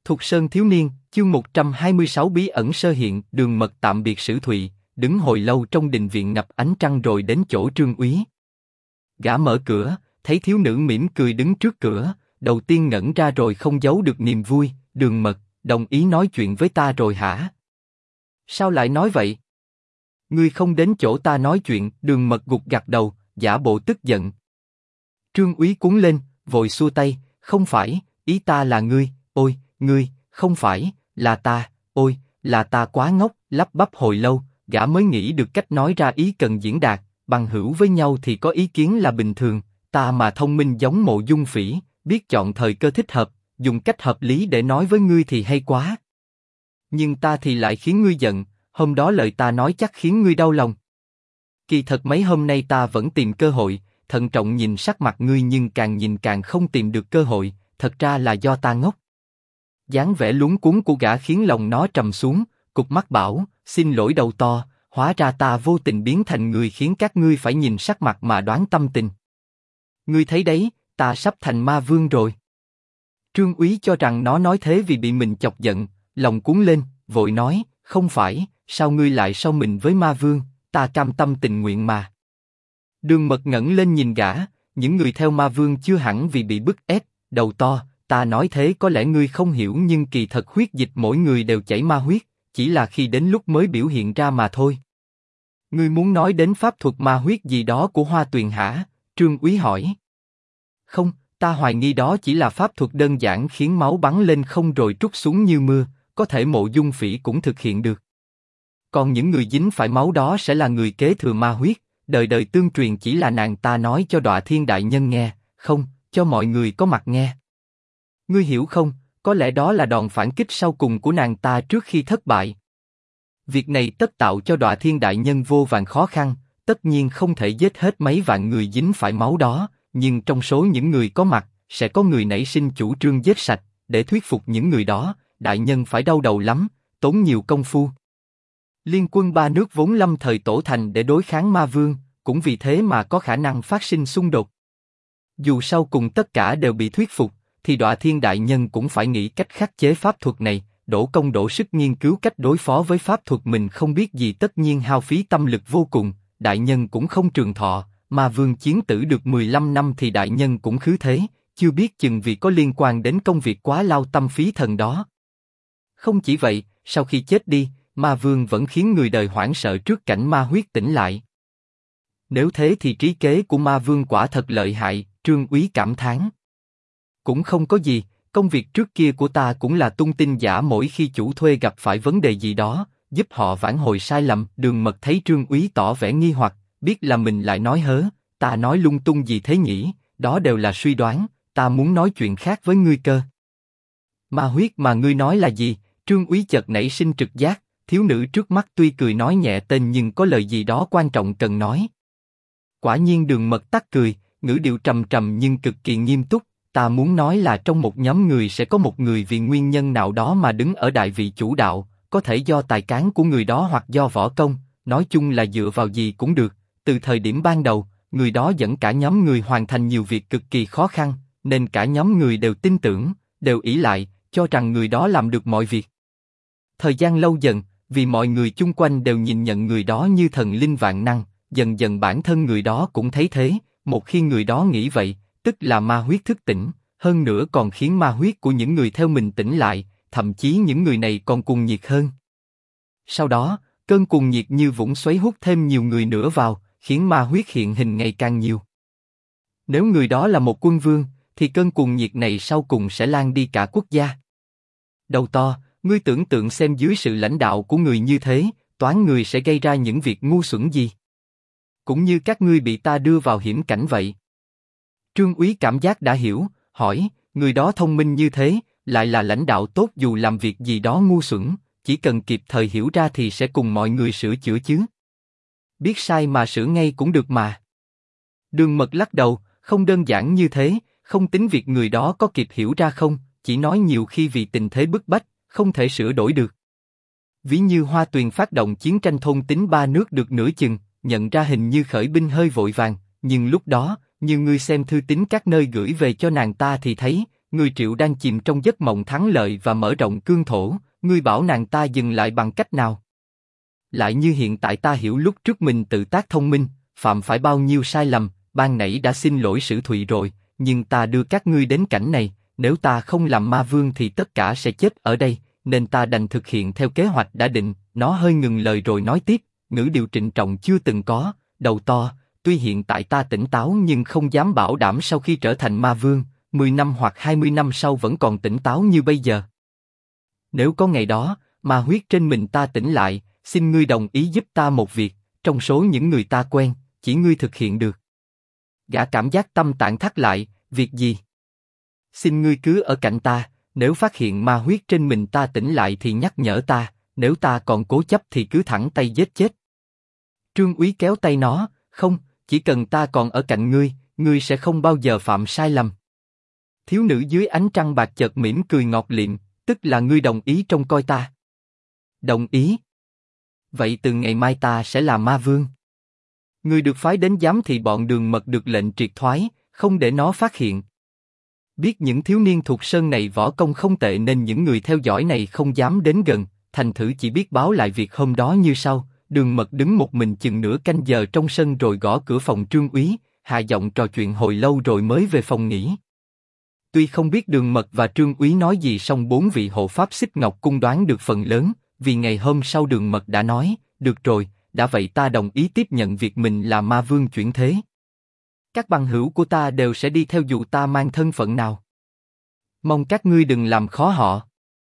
Thục Sơn thiếu niên, chương 126 bí ẩn sơ hiện. Đường Mật tạm biệt Sử Thụy, đứng hồi lâu trong đình viện ngập ánh trăng rồi đến chỗ Trương Úy. Gã mở cửa, thấy thiếu nữ mỉm cười đứng trước cửa, đầu tiên ngẩn ra rồi không giấu được niềm vui. Đường Mật, đồng ý nói chuyện với ta rồi hả? Sao lại nói vậy? Ngươi không đến chỗ ta nói chuyện. Đường Mật gục gặt đầu, giả bộ tức giận. Trương Úy cuống lên, vội xua tay, không phải, ý ta là ngươi. Ôi, ngươi, không phải, là ta. Ôi, là ta quá ngốc. Lắp bắp hồi lâu, gã mới nghĩ được cách nói ra ý cần diễn đạt. Bằng hữu với nhau thì có ý kiến là bình thường, ta mà thông minh giống Mộ Dung Phỉ, biết chọn thời cơ thích hợp, dùng cách hợp lý để nói với ngươi thì hay quá. Nhưng ta thì lại khiến ngươi giận, hôm đó lời ta nói chắc khiến ngươi đau lòng. Kỳ thật mấy hôm nay ta vẫn tìm cơ hội, thận trọng nhìn sắc mặt ngươi nhưng càng nhìn càng không tìm được cơ hội, thật ra là do ta ngốc. Dáng vẻ luống cuống của gã khiến lòng nó trầm xuống, cụp mắt bảo, xin lỗi đầu to, hóa ra ta vô tình biến thành người khiến các ngươi phải nhìn sắc mặt mà đoán tâm tình. Ngươi thấy đấy, ta sắp thành ma vương rồi. Trương Úy cho rằng nó nói thế vì bị mình chọc giận, lòng cuốn lên, vội nói, không phải, sao ngươi lại so mình với ma vương, ta cam tâm tình nguyện mà. Đường Mật ngẩng lên nhìn gã, những người theo ma vương chưa hẳn vì bị bức ép, đầu to, ta nói thế có lẽ ngươi không hiểu nhưng kỳ thật huyết dịch mỗi người đều chảy ma huyết, chỉ là khi đến lúc mới biểu hiện ra mà thôi. Ngươi muốn nói đến pháp thuật ma huyết gì đó của Hoa Tuyền hả? Trương Úy hỏi. Không, ta hoài nghi đó chỉ là pháp thuật đơn giản khiến máu bắn lên không rồi trút xuống như mưa, có thể Mộ Dung Phỉ cũng thực hiện được. Còn những người dính phải máu đó sẽ là người kế thừa ma huyết, đời đời tương truyền chỉ là nàng ta nói cho Đọa Thiên đại nhân nghe, không, cho mọi người có mặt nghe. Ngươi hiểu không, có lẽ đó là đòn phản kích sau cùng của nàng ta trước khi thất bại. Việc này tất tạo cho Đọa Thiên đại nhân vô vàn khó khăn, tất nhiên không thể giết hết mấy vạn người dính phải máu đó, nhưng trong số những người có mặt, sẽ có người nảy sinh chủ trương giết sạch, để thuyết phục những người đó, đại nhân phải đau đầu lắm, tốn nhiều công phu. Liên quân ba nước vốn lâm thời tổ thành để đối kháng ma vương, cũng vì thế mà có khả năng phát sinh xung đột. Dù sau cùng tất cả đều bị thuyết phục, thì Đọa Thiên đại nhân cũng phải nghĩ cách khắc chế pháp thuật này, đổ công đổ sức nghiên cứu cách đối phó với pháp thuật mình không biết gì, tất nhiên hao phí tâm lực vô cùng. Đại nhân cũng không trường thọ, ma vương chiến tử được 15 năm thì đại nhân cũng khứ thế, chưa biết chừng vì có liên quan đến công việc quá lao tâm phí thần đó. Không chỉ vậy, sau khi chết đi, ma vương vẫn khiến người đời hoảng sợ trước cảnh ma huyết tỉnh lại. Nếu thế thì trí kế của ma vương quả thật lợi hại. Trương Úy cảm thán. Cũng không có gì, công việc trước kia của ta cũng là tung tin giả mỗi khi chủ thuê gặp phải vấn đề gì đó, giúp họ vãn hồi sai lầm. Đường Mật thấy Trương Úy tỏ vẻ nghi hoặc, biết là mình lại nói hớ, ta nói lung tung gì thế nhỉ, đó đều là suy đoán, ta muốn nói chuyện khác với ngươi cơ. Ma huyết mà ngươi nói là gì? Trương Úy chợt nảy sinh trực giác, thiếu nữ trước mắt tuy cười nói nhẹ tên nhưng có lời gì đó quan trọng cần nói. Quả nhiên Đường Mật tắt cười, ngữ điệu trầm trầm nhưng cực kỳ nghiêm túc, ta muốn nói là trong một nhóm người sẽ có một người vì nguyên nhân nào đó mà đứng ở đại vị chủ đạo, có thể do tài cán của người đó hoặc do võ công, nói chung là dựa vào gì cũng được. Từ thời điểm ban đầu, người đó dẫn cả nhóm người hoàn thành nhiều việc cực kỳ khó khăn, nên cả nhóm người đều tin tưởng, đều ỷ lại, cho rằng người đó làm được mọi việc. Thời gian lâu dần, vì mọi người chung quanh đều nhìn nhận người đó như thần linh vạn năng, dần dần bản thân người đó cũng thấy thế, một khi người đó nghĩ vậy, tức là ma huyết thức tỉnh, hơn nữa còn khiến ma huyết của những người theo mình tỉnh lại, thậm chí những người này còn cuồng nhiệt hơn. Sau đó, cơn cuồng nhiệt như vũng xoáy hút thêm nhiều người nữa vào, khiến ma huyết hiện hình ngày càng nhiều. Nếu người đó là một quân vương, thì cơn cuồng nhiệt này sau cùng sẽ lan đi cả quốc gia. Đầu to, ngươi tưởng tượng xem dưới sự lãnh đạo của người như thế, toán người sẽ gây ra những việc ngu xuẩn gì. Cũng như các ngươi bị ta đưa vào hiểm cảnh vậy. Trương Úy cảm giác đã hiểu, hỏi, người đó thông minh như thế, lại là lãnh đạo tốt dù làm việc gì đó ngu xuẩn, chỉ cần kịp thời hiểu ra thì sẽ cùng mọi người sửa chữa chứ. Biết sai mà sửa ngay cũng được mà. Đường Mật lắc đầu, không đơn giản như thế, không tính việc người đó có kịp hiểu ra không, chỉ nói nhiều khi vì tình thế bức bách, không thể sửa đổi được. Ví như Hoa Tuyền phát động chiến tranh thôn tính ba nước được nửa chừng, nhận ra hình như khởi binh hơi vội vàng, nhưng lúc đó, như ngươi xem thư tín các nơi gửi về cho nàng ta thì thấy, người Triệu đang chìm trong giấc mộng thắng lợi và mở rộng cương thổ, ngươi bảo nàng ta dừng lại bằng cách nào? Lại như hiện tại ta hiểu lúc trước mình tự tác thông minh, phạm phải bao nhiêu sai lầm, ban nãy đã xin lỗi Sử Thụy rồi, nhưng ta đưa các ngươi đến cảnh này, nếu ta không làm ma vương thì tất cả sẽ chết ở đây, nên ta đành thực hiện theo kế hoạch đã định. Nó hơi ngừng lời rồi nói tiếp, ngữ điệu trịnh trọng chưa từng có, đầu to, tuy hiện tại ta tỉnh táo nhưng không dám bảo đảm sau khi trở thành ma vương, 10 năm hoặc 20 năm sau vẫn còn tỉnh táo như bây giờ. Nếu có ngày đó, ma huyết trên mình ta tỉnh lại, xin ngươi đồng ý giúp ta một việc, trong số những người ta quen, chỉ ngươi thực hiện được. Gã cảm giác tâm tạng thắt lại, việc gì? Xin ngươi cứ ở cạnh ta, nếu phát hiện ma huyết trên mình ta tỉnh lại thì nhắc nhở ta, nếu ta còn cố chấp thì cứ thẳng tay giết chết. Trương Úy kéo tay nó, không, chỉ cần ta còn ở cạnh ngươi, ngươi sẽ không bao giờ phạm sai lầm. Thiếu nữ dưới ánh trăng bạc chợt mỉm cười ngọt lịm, tức là ngươi đồng ý trông coi ta. Đồng ý. Vậy từ ngày mai ta sẽ là ma vương. Ngươi được phái đến giám thị bọn Đường Mật được lệnh triệt thoái, không để nó phát hiện. Biết những thiếu niên thuộc sơn này võ công không tệ nên những người theo dõi này không dám đến gần, thành thử chỉ biết báo lại việc hôm đó như sau. Đường Mật đứng một mình chừng nửa canh giờ trong sân rồi gõ cửa phòng Trương Úy, hạ giọng trò chuyện hồi lâu rồi mới về phòng nghỉ. Tuy không biết Đường Mật và Trương Úy nói gì song 4 vị hộ pháp Xích Ngọc Cung đoán được phần lớn, vì ngày hôm sau Đường Mật đã nói, được rồi, đã vậy ta đồng ý tiếp nhận việc mình là ma vương chuyển thế. Các bằng hữu của ta đều sẽ đi theo dù ta mang thân phận nào. Mong các ngươi đừng làm khó họ.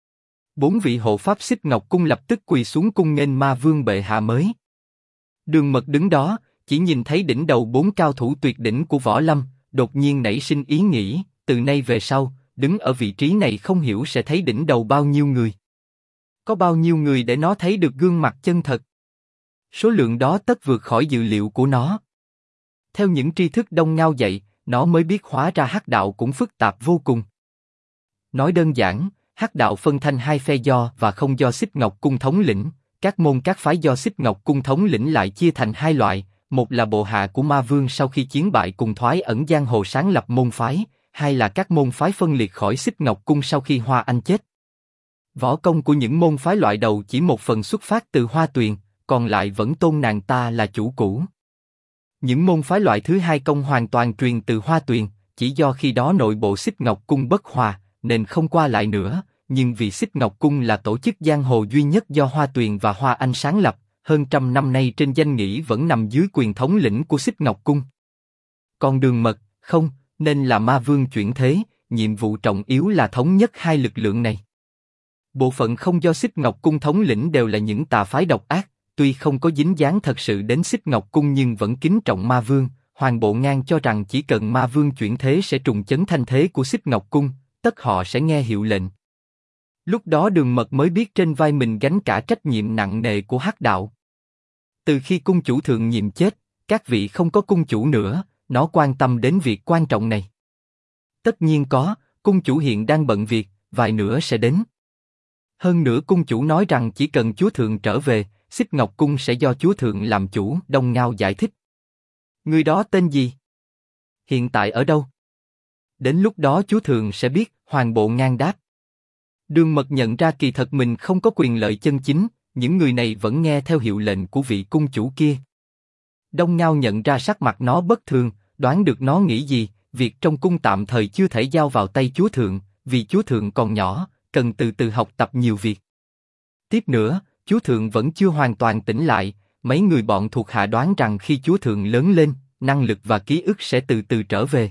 4 vị hộ pháp Xích Ngọc Cung lập tức quỳ xuống cung nghênh ma vương bệ hạ mới. Đường Mật đứng đó, chỉ nhìn thấy đỉnh đầu 4 cao thủ tuyệt đỉnh của võ lâm, đột nhiên nảy sinh ý nghĩ, từ nay về sau, đứng ở vị trí này không hiểu sẽ thấy đỉnh đầu bao nhiêu người. Có bao nhiêu người để nó thấy được gương mặt chân thật. Số lượng đó tất vượt khỏi dự liệu của nó. Theo những tri thức Đông Ngao dạy, nó mới biết hóa ra hắc đạo cũng phức tạp vô cùng. Nói đơn giản, hắc đạo phân thành 2 phe do và không do Xích Ngọc Cung thống lĩnh, các môn các phái do Xích Ngọc Cung thống lĩnh lại chia thành 2 loại, một là bộ hạ của ma vương sau khi chiến bại cùng thoái ẩn giang hồ sáng lập môn phái, hai là các môn phái phân liệt khỏi Xích Ngọc Cung sau khi Hoa Anh chết. Võ công của những môn phái loại đầu chỉ một phần xuất phát từ Hoa Tuyền, còn lại vẫn tôn nàng ta là chủ cũ. Những môn phái loại thứ hai công hoàn toàn truyền từ Hoa Tuyền, chỉ do khi đó nội bộ Xích Ngọc Cung bất hòa, nên không qua lại nữa, nhưng vì Xích Ngọc Cung là tổ chức giang hồ duy nhất do Hoa Tuyền và Hoa Anh sáng lập, hơn 100 năm nay trên danh nghĩa vẫn nằm dưới quyền thống lĩnh của Xích Ngọc Cung. Còn Đường Mật, không, nên là ma vương chuyển thế, nhiệm vụ trọng yếu là thống nhất 2 lực lượng này. Bộ phận không do Xích Ngọc Cung thống lĩnh đều là những tà phái độc ác, tuy không có dính dáng thật sự đến Xích Ngọc Cung nhưng vẫn kính trọng ma vương. Hoàng Bộ Ngang cho rằng chỉ cần ma vương chuyển thế sẽ trùng chấn thanh thế của Xích Ngọc Cung, tất họ sẽ nghe hiệu lệnh. Lúc đó Đường Mật mới biết trên vai mình gánh cả trách nhiệm nặng nề của hắc đạo. Từ khi cung chủ thượng nhiệm chết, các vị không có cung chủ nữa, nó quan tâm đến việc quan trọng này. Tất nhiên có, cung chủ hiện đang bận việc, vài nữa sẽ đến. Hơn nữa cung chủ nói rằng chỉ cần chúa thượng trở về, Xích Ngọc Cung sẽ do chúa thượng làm chủ. Đông Ngao giải thích. Người đó tên gì? Hiện tại ở đâu? Đến lúc đó chúa thượng sẽ biết. Hoàng Bộ Ngang đáp. Đường Mật nhận ra kỳ thật mình không có quyền lợi chân chính, những người này vẫn nghe theo hiệu lệnh của vị cung chủ kia. Đông Ngao nhận ra sắc mặt nó bất thường, đoán được nó nghĩ gì. Việc trong cung tạm thời chưa thể giao vào tay chúa thượng, vì chúa thượng còn nhỏ, cần từ từ học tập nhiều việc. Tiếp nữa, chúa thượng vẫn chưa hoàn toàn tỉnh lại, mấy người bọn thuộc hạ đoán rằng khi chúa thượng lớn lên, năng lực và ký ức sẽ từ từ trở về.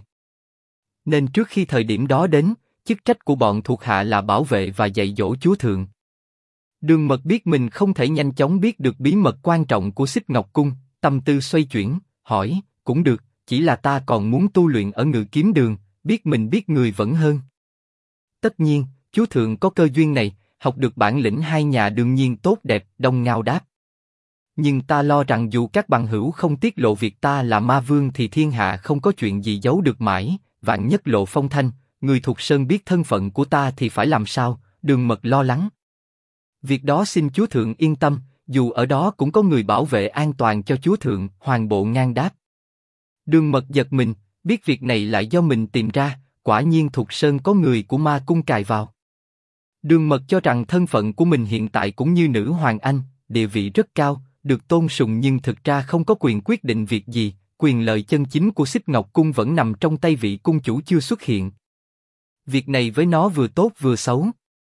Nên trước khi thời điểm đó đến, chức trách của bọn thuộc hạ là bảo vệ và dạy dỗ chúa thượng. Đường Mật biết mình không thể nhanh chóng biết được bí mật quan trọng của Xích Ngọc Cung, tâm tư xoay chuyển, hỏi, cũng được, chỉ là ta còn muốn tu luyện ở Ngự Kiếm Đường, biết mình biết người vẫn hơn. Tất nhiên, chúa thượng có cơ duyên này, học được bản lĩnh 2 nhà đương nhiên tốt đẹp. Đông Ngao đáp. Nhưng ta lo rằng dù các bằng hữu không tiết lộ việc ta là ma vương thì thiên hạ không có chuyện gì giấu được mãi, vạn nhất lộ phong thanh, người thuộc sơn biết thân phận của ta thì phải làm sao? Đường Mật lo lắng. Việc đó xin chúa thượng yên tâm, dù ở đó cũng có người bảo vệ an toàn cho chúa thượng. Hoàng Bộ Ngang đáp. Đường Mật giật mình, biết việc này lại do mình tìm ra, quả nhiên Thục Sơn có người của ma cung cài vào. Đường Mật cho rằng thân phận của mình hiện tại cũng như nữ hoàng Anh, địa vị rất cao, được tôn sùng nhưng thực ra không có quyền quyết định việc gì, quyền lợi chân chính của Xích Ngọc Cung vẫn nằm trong tay vị cung chủ chưa xuất hiện. Việc này với nó vừa tốt vừa xấu.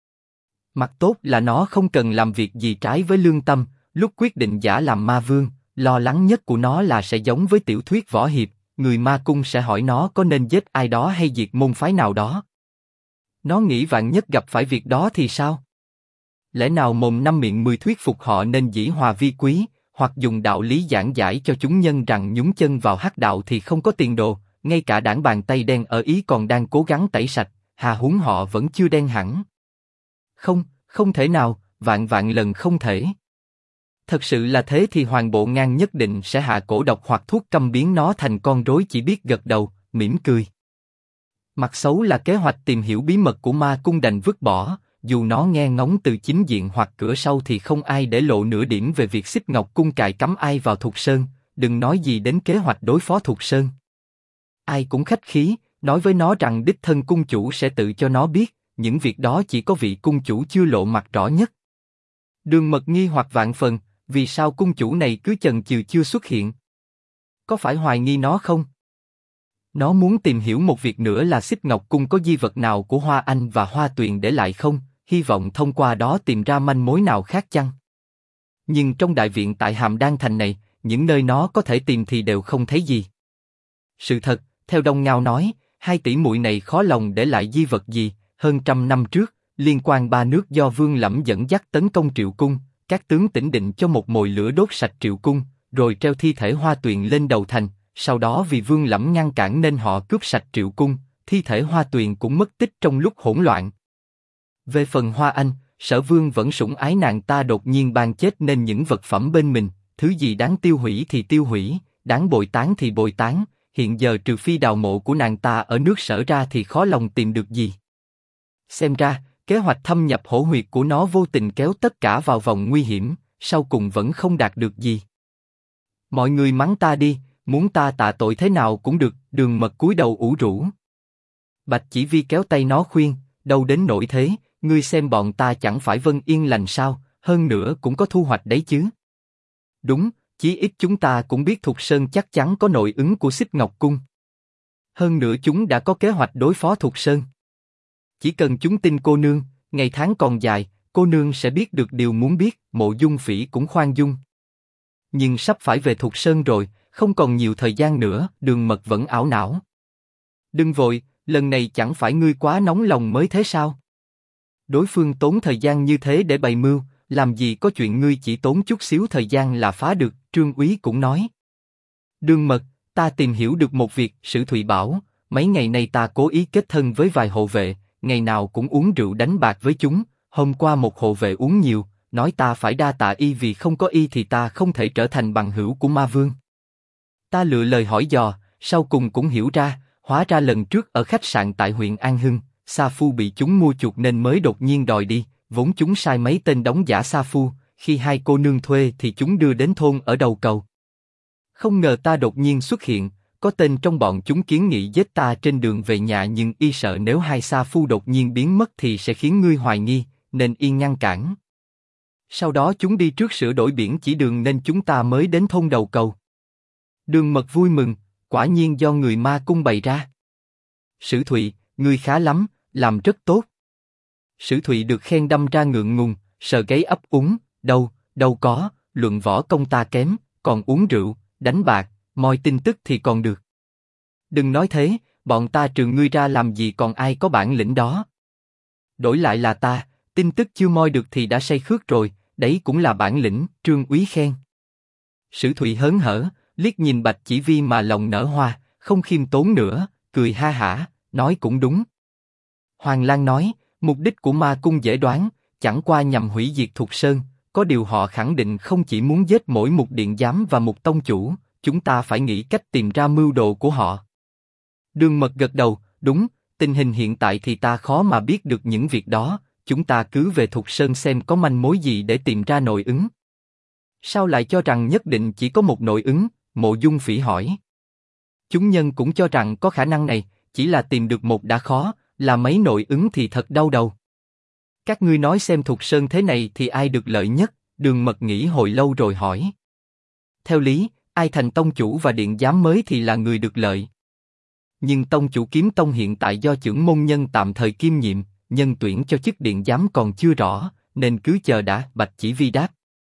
Mặt tốt là nó không cần làm việc gì trái với lương tâm, lúc quyết định giả làm ma vương, lo lắng nhất của nó là sẽ giống với tiểu thuyết võ hiệp, người ma cung sẽ hỏi nó có nên giết ai đó hay diệt môn phái nào đó. Nó nghĩ vạn nhất gặp phải việc đó thì sao? Lẽ nào mồm năm miệng mười thuyết phục họ nên dĩ hòa vi quý, hoặc dùng đạo lý giảng giải cho chúng nhân rằng nhúng chân vào hắc đạo thì không có tiền đồ, ngay cả đảng bàn tay đen ở Ý còn đang cố gắng tẩy sạch, hà huống họ vẫn chưa đen hẳn. Không, không thể nào, vạn vạn lần không thể. Thật sự là thế thì Hoàng Bộ Ngang nhất định sẽ hạ cổ độc hoặc thuốc câm biến nó thành con rối chỉ biết gật đầu, mỉm cười. Mặt xấu là kế hoạch tìm hiểu bí mật của ma cung đành vứt bỏ, dù nó nghe ngóng từ chính diện hoặc cửa sau thì không ai để lộ nửa điểm về việc Xích Ngọc Cung cài cắm ai vào Thục Sơn, đừng nói gì đến kế hoạch đối phó Thục Sơn. Ai cũng khách khí, nói với nó rằng đích thân cung chủ sẽ tự cho nó biết, những việc đó chỉ có vị cung chủ chưa lộ mặt rõ nhất. Đường Mật nghi hoặc vạn phần, vì sao cung chủ này cứ chần chừ chưa xuất hiện? Có phải hoài nghi nó không? Nó muốn tìm hiểu một việc nữa là Xích Ngọc Cung có di vật nào của Hoa Anh và Hoa Tuyền để lại không, hy vọng thông qua đó tìm ra manh mối nào khác chăng? Nhưng trong đại viện tại Hàm Đan Thành này, những nơi nó có thể tìm thì đều không thấy gì. Sự thật, theo Đông Ngao nói, hai tỷ muội này khó lòng để lại di vật gì. Hơn 100 năm trước, liên quan ba nước do Vương Lẫm dẫn dắt tấn công Triệu Cung, các tướng tỉnh định cho một mồi lửa đốt sạch Triệu Cung, rồi treo thi thể Hoa Tuyền lên đầu thành. Sau đó vì Vương Lẫm ngăn cản nên họ cướp sạch Triệu Cung, thi thể Hoa Tuyền cũng mất tích trong lúc hỗn loạn. Về phần Hoa Anh, Sở Vương vẫn sủng ái nàng ta đột nhiên ban chết nên những vật phẩm bên mình, thứ gì đáng tiêu hủy thì tiêu hủy, đáng bồi táng thì bồi táng. Hiện giờ trừ phi đào mộ của nàng ta ở nước Sở ra thì khó lòng tìm được gì. Xem ra, kế hoạch thâm nhập hổ huyệt của nó vô tình kéo tất cả vào vòng nguy hiểm, sau cùng vẫn không đạt được gì. Mọi người mắng ta đi, muốn ta tạ tội thế nào cũng được. Đường Mật cúi đầu ủ rũ. Bạch Chỉ Vi kéo tay nó khuyên, đâu đến nỗi thế, ngươi xem bọn ta chẳng phải vâng yên lành sao, hơn nữa cũng có thu hoạch đấy chứ. Đúng, chí ít chúng ta cũng biết Thục Sơn chắc chắn có nội ứng của Xích Ngọc Cung. Hơn nữa chúng đã có kế hoạch đối phó Thục Sơn. Chỉ cần chúng tin cô nương, ngày tháng còn dài, cô nương sẽ biết được điều muốn biết. Mộ Dung Phỉ cũng khoan dung. Nhưng sắp phải về Thục Sơn rồi, không còn nhiều thời gian nữa. Đường Mật vẫn ảo não. Đừng vội, lần này chẳng phải ngươi quá nóng lòng mới thế sao? Đối phương tốn thời gian như thế để bày mưu, làm gì có chuyện ngươi chỉ tốn chút xíu thời gian là phá được. Trương Úy cũng nói. Đường Mật, ta tìm hiểu được một việc. Sử Thụy bảo, mấy ngày nay ta cố ý kết thân với vài hộ vệ, ngày nào cũng uống rượu đánh bạc với chúng. Hôm qua một hộ vệ uống nhiều, nói ta phải đa tạ y vì không có y thì ta không thể trở thành bằng hữu của ma vương. Ta lựa lời hỏi dò, sau cùng cũng hiểu ra, hóa ra lần trước ở khách sạn tại huyện An Hưng, Sa Phu bị chúng mua chuộc nên mới đột nhiên đòi đi. Vốn chúng sai mấy tên đóng giả Sa Phu, khi hai cô nương thuê thì chúng đưa đến thôn ở đầu cầu. Không ngờ ta đột nhiên xuất hiện, có tên trong bọn chúng kiến nghị giết ta trên đường về nhà nhưng y sợ nếu hai Sa Phu đột nhiên biến mất thì sẽ khiến ngươi hoài nghi, nên y ngăn cản. Sau đó chúng đi trước sửa đổi biển chỉ đường nên chúng ta mới đến thôn đầu cầu. Đường Mật vui mừng, quả nhiên do người ma cung bày ra. Sử Thụy, ngươi khá lắm, làm rất tốt. Sử Thụy được khen đâm ra ngượng ngùng, sờ gáy ấp úng, đâu có, luận võ công ta kém, còn uống rượu, đánh bạc, moi tin tức thì còn được. Đừng nói thế, bọn ta trừ ngươi ra làm gì còn ai có bản lĩnh đó. Đổi lại là ta, tin tức chưa moi được thì đã say khướt rồi, đấy cũng là bản lĩnh. Trương Úy khen. Sử Thụy hớn hở, liếc nhìn Bạch Chỉ Vi mà lòng nở hoa, không khiêm tốn nữa, cười ha hả, nói cũng đúng. Hoàng Lang nói, mục đích của ma cung dễ đoán, chẳng qua nhằm hủy diệt Thục Sơn, có điều họ khẳng định không chỉ muốn giết mỗi một điện giám và một tông chủ, chúng ta phải nghĩ cách tìm ra mưu đồ của họ. Đường Mật gật đầu, đúng, tình hình hiện tại thì ta khó mà biết được những việc đó, chúng ta cứ về Thục Sơn xem có manh mối gì để tìm ra nội ứng. Sao lại cho rằng nhất định chỉ có một nội ứng? Mộ Dung Phỉ hỏi. Chúng nhân cũng cho rằng có khả năng này, chỉ là tìm được một đã khó, là mấy nội ứng thì thật đau đầu. Các ngươi nói xem Thục Sơn thế này thì ai được lợi nhất? Đường Mật nghĩ hồi lâu rồi hỏi. Theo lý, ai thành tông chủ và điện giám mới thì là người được lợi. Nhưng tông chủ Kiếm Tông hiện tại do chưởng môn nhân tạm thời kiêm nhiệm, nhân tuyển cho chức điện giám còn chưa rõ, nên cứ chờ đã. Bạch Chỉ Vi đáp.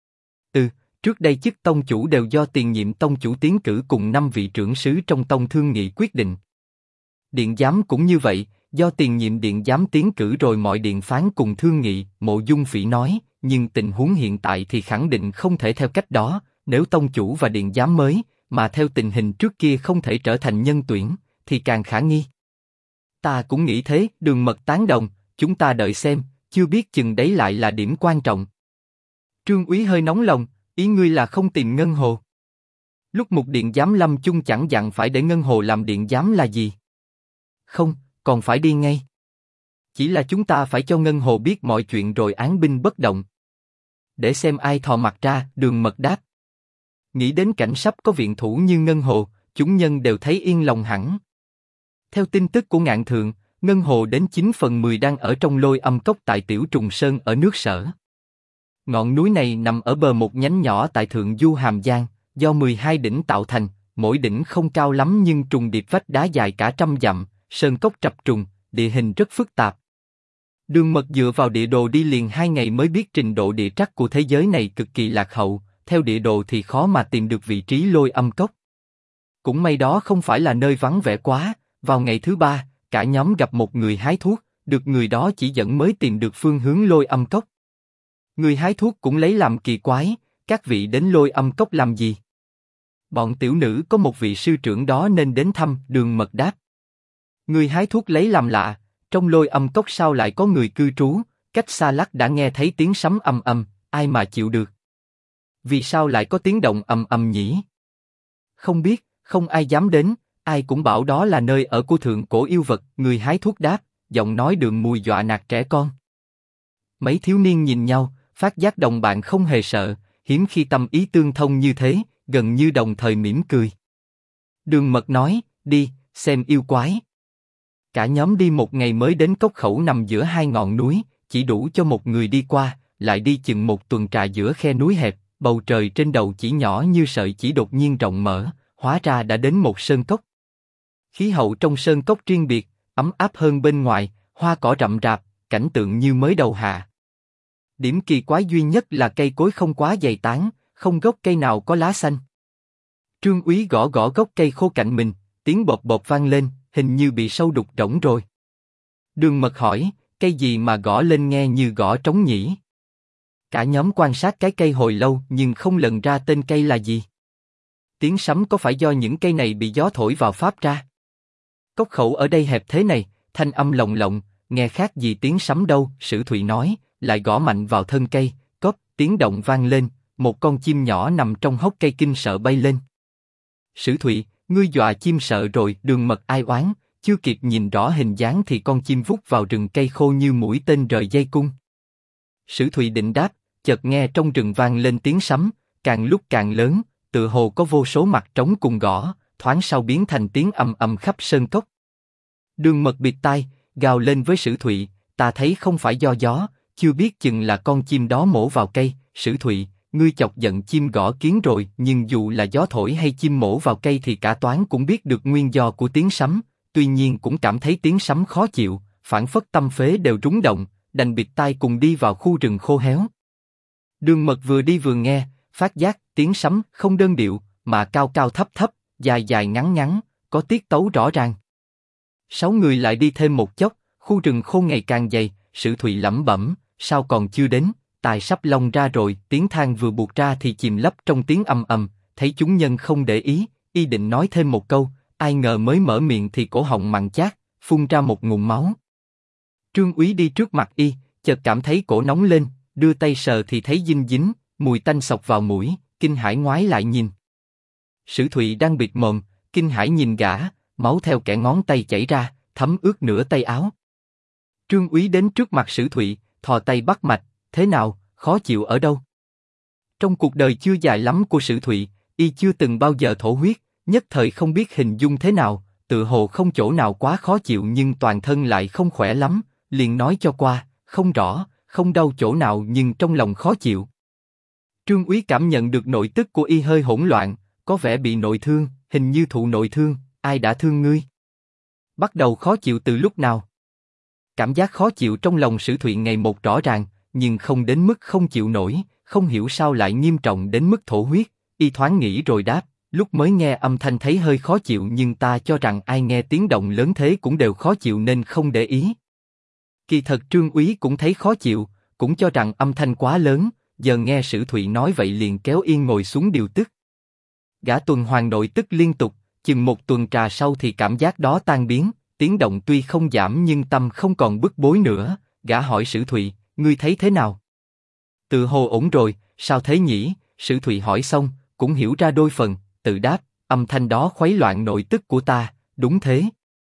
Trước đây chức tông chủ đều do tiền nhiệm tông chủ tiến cử cùng 5 vị trưởng sứ trong tông thương nghị quyết định. Điện giám cũng như vậy, do tiền nhiệm điện giám tiến cử rồi mọi điện phán cùng thương nghị. Mộ Dung Phỉ nói, nhưng tình huống hiện tại thì khẳng định không thể theo cách đó, nếu tông chủ và điện giám mới, mà theo tình hình trước kia không thể trở thành nhân tuyển, thì càng khả nghi. Ta cũng nghĩ thế, Đường Mật tán đồng, chúng ta đợi xem, chưa biết chừng đấy lại là điểm quan trọng. Trương Úy hơi nóng lòng, ý ngươi là không tìm Ngân Hồ. Lúc Mục điện giám lâm chung chẳng dặn phải để Ngân Hồ làm điện giám là gì? Không, còn phải đi ngay. Chỉ là chúng ta phải cho Ngân Hồ biết mọi chuyện rồi án binh bất động. Để xem ai thò mặt ra, Đường Mật đáp. Nghĩ đến cảnh sắp có viện thủ như Ngân Hồ, chúng nhân đều thấy yên lòng hẳn. Theo tin tức của Ngạn Thượng, Ngân Hồ đến 9/10 đang ở trong Lôi Âm Cốc tại Tiểu Trùng Sơn ở nước Sở. Ngọn núi này nằm ở bờ một nhánh nhỏ tại Thượng Du Hàm Giang, do 12 đỉnh tạo thành, mỗi đỉnh không cao lắm nhưng trùng điệp vách đá dài cả 100 dặm, sơn cốc trập trùng, địa hình rất phức tạp. Đường Mật dựa vào địa đồ đi liền 2 ngày mới biết trình độ địa trắc của thế giới này cực kỳ lạc hậu, theo địa đồ thì khó mà tìm được vị trí Lôi Âm Cốc. Cũng may đó không phải là nơi vắng vẻ quá, vào ngày thứ 3, cả nhóm gặp một người hái thuốc, được người đó chỉ dẫn mới tìm được phương hướng Lôi Âm Cốc. Người hái thuốc cũng lấy làm kỳ quái, các vị đến Lôi Âm Cốc làm gì? Bọn tiểu nữ có một vị sư trưởng đó nên đến thăm, Đường Mật đáp. Người hái thuốc lấy làm lạ, trong Lôi Âm Cốc sao lại có người cư trú, cách xa lắc đã nghe thấy tiếng sấm ầm ầm, ai mà chịu được? Vì sao lại có tiếng động ầm ầm nhỉ? Không biết, không ai dám đến, ai cũng bảo đó là nơi ở của thượng cổ yêu vật, người hái thuốc đáp, giọng nói đường mùi dọa nạt trẻ con. Mấy thiếu niên nhìn nhau, phát giác đồng bạn không hề sợ, hiếm khi tâm ý tương thông như thế, gần như đồng thời mỉm cười. Đường Mật nói, đi, xem yêu quái. Cả nhóm đi một ngày mới đến cốc khẩu nằm giữa 2 ngọn núi, chỉ đủ cho một người đi qua, lại đi chừng 1 tuần trà giữa khe núi hẹp, bầu trời trên đầu chỉ nhỏ như sợi chỉ đột nhiên rộng mở, hóa ra đã đến một sơn cốc. Khí hậu trong sơn cốc riêng biệt, ấm áp hơn bên ngoài, hoa cỏ rậm rạp, cảnh tượng như mới đầu hạ. Điểm kỳ quái duy nhất là cây cối không quá dày tán, không gốc cây nào có lá xanh. Trương Úy gõ gõ gốc cây khô cạnh mình, tiếng bột bột vang lên, hình như bị sâu đục rỗng rồi. Đường Mật hỏi, cây gì mà gõ lên nghe như gõ trống nhỉ? Cả nhóm quan sát cái cây hồi lâu nhưng không lần ra tên cây là gì. Tiếng sấm có phải do những cây này bị gió thổi vào phát ra? Cốc khẩu ở đây hẹp thế này, thanh âm lồng lộng, nghe khác gì tiếng sấm đâu. Sử Thụy nói, lại gõ mạnh vào thân cây, cóp, tiếng động vang lên, một con chim nhỏ nằm trong hốc cây kinh sợ bay lên. Sử Thụy, ngươi dọa chim sợ rồi. Đường Mật ai oán, chưa kịp nhìn rõ hình dáng thì con chim vút vào rừng cây khô như mũi tên rời dây cung. Sử Thụy định đáp, chợt nghe trong rừng vang lên tiếng sấm, càng lúc càng lớn, tựa hồ có vô số mặt trống cùng gõ, thoáng sau biến thành tiếng ầm ầm khắp sơn cốc. Đường Mật bịt tai, gào lên với Sử Thụy, ta thấy không phải do gió, chưa biết chừng là con chim đó mổ vào cây. Sử Thụy, ngươi chọc giận chim gõ kiến rồi, nhưng dù là gió thổi hay chim mổ vào cây thì cả toán cũng biết được nguyên do của tiếng sấm, tuy nhiên cũng cảm thấy tiếng sấm khó chịu, phảng phất tâm phế đều rúng động, đành bịt tai cùng đi vào khu rừng khô héo. Đường Mật vừa đi vừa nghe, phát giác tiếng sấm không đơn điệu, mà cao cao thấp thấp, dài dài ngắn ngắn, có tiết tấu rõ ràng. 6 người lại đi thêm một chốc, khu rừng khô ngày càng dày. Sử Thụy lẩm bẩm, sao còn chưa đến, tài sắp lông ra rồi. Tiếng than vừa buột ra thì chìm lấp trong tiếng ầm ầm. Thấy chúng nhân không để ý, y định nói thêm một câu, ai ngờ mới mở miệng thì cổ họng mặn chát, phun ra một ngụm máu. Trương Úy đi trước mặt y, chợt cảm thấy cổ nóng lên, đưa tay sờ thì thấy dinh dính, mùi tanh xộc vào mũi, kinh hãi ngoái lại nhìn. Sử Thụy đang bịt mồm, kinh hãi nhìn gã, máu theo kẽ ngón tay chảy ra, thấm ướt nửa tay áo. Trương Úy đến trước mặt Sử Thụy, thò tay bắt mạch, thế nào, khó chịu ở đâu? Trong cuộc đời chưa dài lắm của Sử Thụy, y chưa từng bao giờ thổ huyết, nhất thời không biết hình dung thế nào, tự hồ không chỗ nào quá khó chịu nhưng toàn thân lại không khỏe lắm, liền nói cho qua, không rõ, không đau chỗ nào nhưng trong lòng khó chịu. Trương Úy cảm nhận được nội tức của y hơi hỗn loạn, có vẻ bị nội thương, hình như thụ nội thương, ai đã thương ngươi? Bắt đầu khó chịu từ lúc nào? Cảm giác khó chịu trong lòng Sử Thụy ngày một rõ ràng, nhưng không đến mức không chịu nổi, không hiểu sao lại nghiêm trọng đến mức thổ huyết, y thoáng nghĩ rồi đáp, lúc mới nghe âm thanh thấy hơi khó chịu nhưng ta cho rằng ai nghe tiếng động lớn thế cũng đều khó chịu nên không để ý. Kỳ thật Trương Úy cũng thấy khó chịu, cũng cho rằng âm thanh quá lớn, giờ nghe Sử Thụy nói vậy liền kéo yên ngồi xuống điều tức. Gã tuần hoàn nội tức liên tục, chừng một tuần trà sau thì cảm giác đó tan biến, tiếng động tuy không giảm nhưng tâm không còn bức bối nữa, gã hỏi Sử Thụy, ngươi thấy thế nào? Tự hồ ổn rồi, sao thế nhỉ? Sử Thụy hỏi xong, cũng hiểu ra đôi phần, tự đáp, âm thanh đó khuấy loạn nội tức của ta, đúng thế.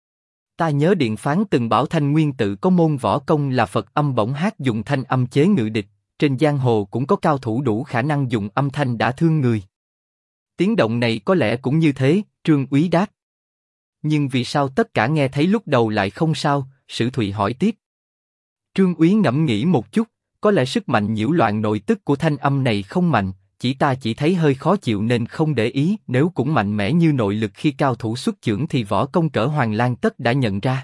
Ta nhớ Điện Phán từng bảo Thanh Nguyên Tự có môn võ công là Phật âm bổng hát dùng thanh âm chế ngự địch, trên giang hồ cũng có cao thủ đủ khả năng dùng âm thanh đã thương người. Tiếng động này có lẽ cũng như thế, Trương Úy đáp. Nhưng vì sao tất cả nghe thấy lúc đầu lại không sao? Sử Thụy hỏi tiếp. Trương Úy ngẫm nghĩ một chút, có lẽ sức mạnh nhiễu loạn nội tức của thanh âm này không mạnh, ta chỉ thấy hơi khó chịu nên không để ý, nếu cũng mạnh mẽ như nội lực khi cao thủ xuất chưởng thì võ công cỡ Hoàng Lang tất đã nhận ra.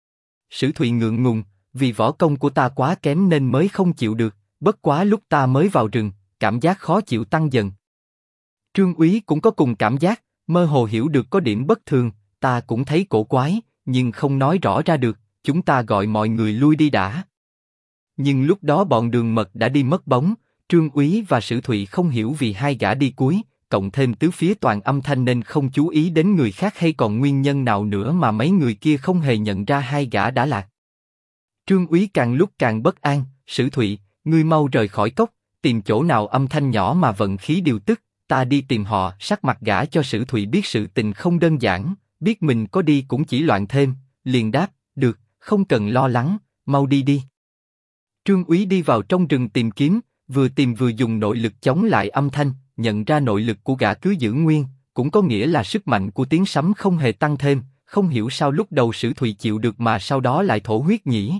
Sử Thụy ngượng ngùng, vì võ công của ta quá kém nên mới không chịu được, bất quá lúc ta mới vào rừng, cảm giác khó chịu tăng dần. Trương Úy cũng có cùng cảm giác, mơ hồ hiểu được có điểm bất thường, ta cũng thấy cổ quái, nhưng không nói rõ ra được, chúng ta gọi mọi người lui đi đã. Nhưng lúc đó bọn Đường Mật đã đi mất bóng, Trương Úy và Sử Thụy không hiểu vì hai gã đi cuối, cộng thêm tứ phía toàn âm thanh nên không chú ý đến người khác hay còn nguyên nhân nào nữa mà mấy người kia không hề nhận ra hai gã đã lạc. Trương Úy càng lúc càng bất an, Sử Thụy, ngươi mau rời khỏi cốc, tìm chỗ nào âm thanh nhỏ mà vận khí điều tức, ta đi tìm họ. Sắc mặt gã cho Sử Thụy biết sự tình không đơn giản, biết mình có đi cũng chỉ loạn thêm, liền đáp, được, không cần lo lắng, mau đi đi. Trương Úy đi vào trong rừng tìm kiếm, vừa tìm vừa dùng nội lực chống lại âm thanh, nhận ra nội lực của gã cứ giữ nguyên, cũng có nghĩa là sức mạnh của tiếng sấm không hề tăng thêm, không hiểu sao lúc đầu Sử Thụy chịu được mà sau đó lại thổ huyết nhỉ.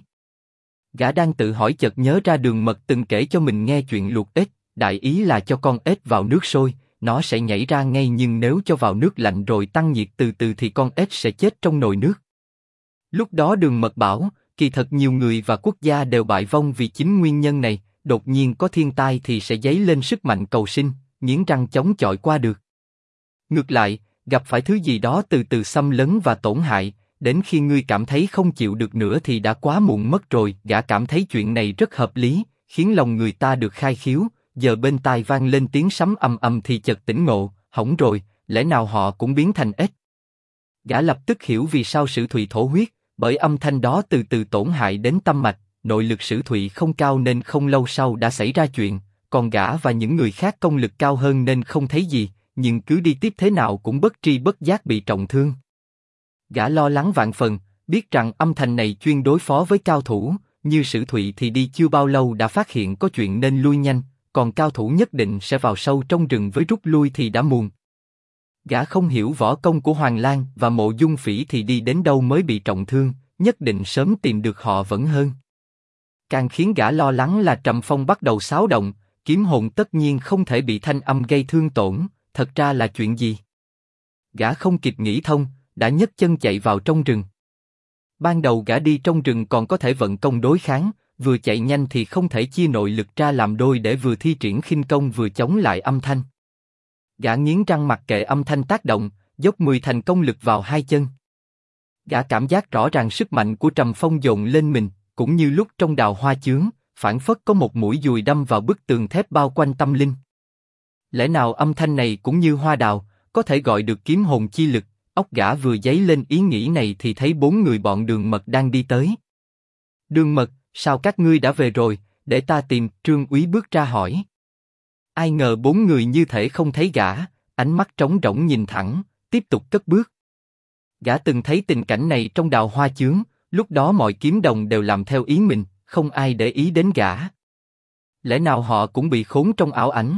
Gã đang tự hỏi chợt nhớ ra Đường Mật từng kể cho mình nghe chuyện luộc ếch, đại ý là cho con ếch vào nước sôi, nó sẽ nhảy ra ngay nhưng nếu cho vào nước lạnh rồi tăng nhiệt từ từ thì con ếch sẽ chết trong nồi nước. Lúc đó Đường Mật bảo, kỳ thật nhiều người và quốc gia đều bại vong vì chính nguyên nhân này, đột nhiên có thiên tai thì sẽ dấy lên sức mạnh cầu sinh, nghiến răng chống chọi qua được. Ngược lại, gặp phải thứ gì đó từ từ xâm lấn và tổn hại, đến khi ngươi cảm thấy không chịu được nữa thì đã quá muộn mất rồi. Gã cảm thấy chuyện này rất hợp lý, khiến lòng người ta được khai khiếu, giờ bên tai vang lên tiếng sấm ầm ầm thì chợt tỉnh ngộ, hỏng rồi, lẽ nào họ cũng biến thành ếch? Gã lập tức hiểu vì sao Sử Thụy thổ huyết, bởi âm thanh đó từ từ tổn hại đến tâm mạch, nội lực Sử Thụy không cao nên không lâu sau đã xảy ra chuyện, còn gã và những người khác công lực cao hơn nên không thấy gì, nhưng cứ đi tiếp thế nào cũng bất tri bất giác bị trọng thương. Gã lo lắng vạn phần, biết rằng âm thanh này chuyên đối phó với cao thủ, như Sử Thụy thì đi chưa bao lâu đã phát hiện có chuyện nên lui nhanh, còn cao thủ nhất định sẽ vào sâu trong rừng với rút lui thì đã muộn. Gã không hiểu võ công của Hoàng Lang và Mộ Dung Phỉ thì đi đến đâu mới bị trọng thương, nhất định sớm tìm được họ vẫn hơn. Càng khiến gã lo lắng là Trầm Phong bắt đầu xáo động, kiếm hồn tất nhiên không thể bị thanh âm gây thương tổn, thật ra là chuyện gì? Gã không kịp nghĩ thông, đã nhấc chân chạy vào trong rừng. Ban đầu gã đi trong rừng còn có thể vận công đối kháng, vừa chạy nhanh thì không thể chia nội lực ra làm đôi để vừa thi triển khinh công vừa chống lại âm thanh. Gã nghiến răng mặc kệ âm thanh tác động, dốc 10 thành công lực vào hai chân. Gã cảm giác rõ ràng sức mạnh của Trầm Phong dồn lên mình, cũng như lúc trong Đào Hoa Chướng, phảng phất có một mũi dùi đâm vào bức tường thép bao quanh tâm linh. Lẽ nào âm thanh này cũng như hoa đào, có thể gọi được kiếm hồn chi lực? Óc gã vừa dấy lên ý nghĩ này thì thấy 4 người bọn Đường Mật đang đi tới. Đường Mật, sao các ngươi đã về rồi, để ta tìm. Trương Úy bước ra hỏi. Ai ngờ 4 người như thể không thấy gã, ánh mắt trống rỗng nhìn thẳng, tiếp tục cất bước. Gã từng thấy tình cảnh này trong Đào Hoa Chướng, lúc đó mọi kiếm đồng đều làm theo ý mình, không ai để ý đến gã. Lẽ nào họ cũng bị khốn trong ảo ảnh?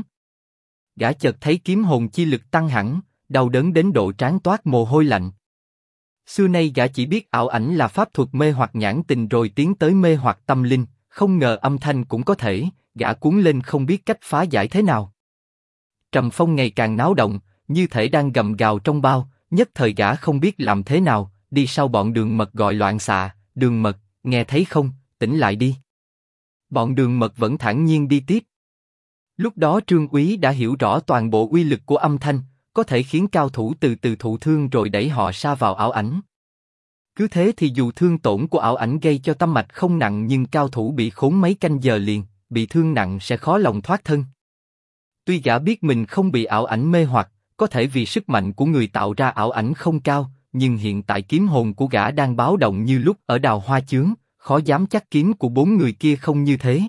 Gã chợt thấy kiếm hồn chi lực tăng hẳn, đau đớn đến độ trán toát mồ hôi lạnh. Xưa nay gã chỉ biết ảo ảnh là pháp thuật mê hoặc nhãn tình rồi tiến tới mê hoặc tâm linh, không ngờ âm thanh cũng có thể, gã cuống lên không biết cách phá giải thế nào. Trầm Phong ngày càng náo động, như thể đang gầm gào trong bao, nhất thời gã không biết làm thế nào, đi sau bọn Đường Mật gọi loạn xạ, Đường Mật, nghe thấy không, tỉnh lại đi. Bọn Đường Mật vẫn thản nhiên đi tiếp. Lúc đó Trương Úy đã hiểu rõ toàn bộ uy lực của âm thanh, có thể khiến cao thủ từ từ thụ thương rồi đẩy họ sa vào ảo ảnh. Cứ thế thì dù thương tổn của ảo ảnh gây cho tâm mạch không nặng nhưng cao thủ bị khốn mấy canh giờ liền, bị thương nặng sẽ khó lòng thoát thân. Tuy gã biết mình không bị ảo ảnh mê hoặc, có thể vì sức mạnh của người tạo ra ảo ảnh không cao, nhưng hiện tại kiếm hồn của gã đang báo động như lúc ở Đào Hoa Chướng, khó dám chắc kiếm của 4 người kia không như thế.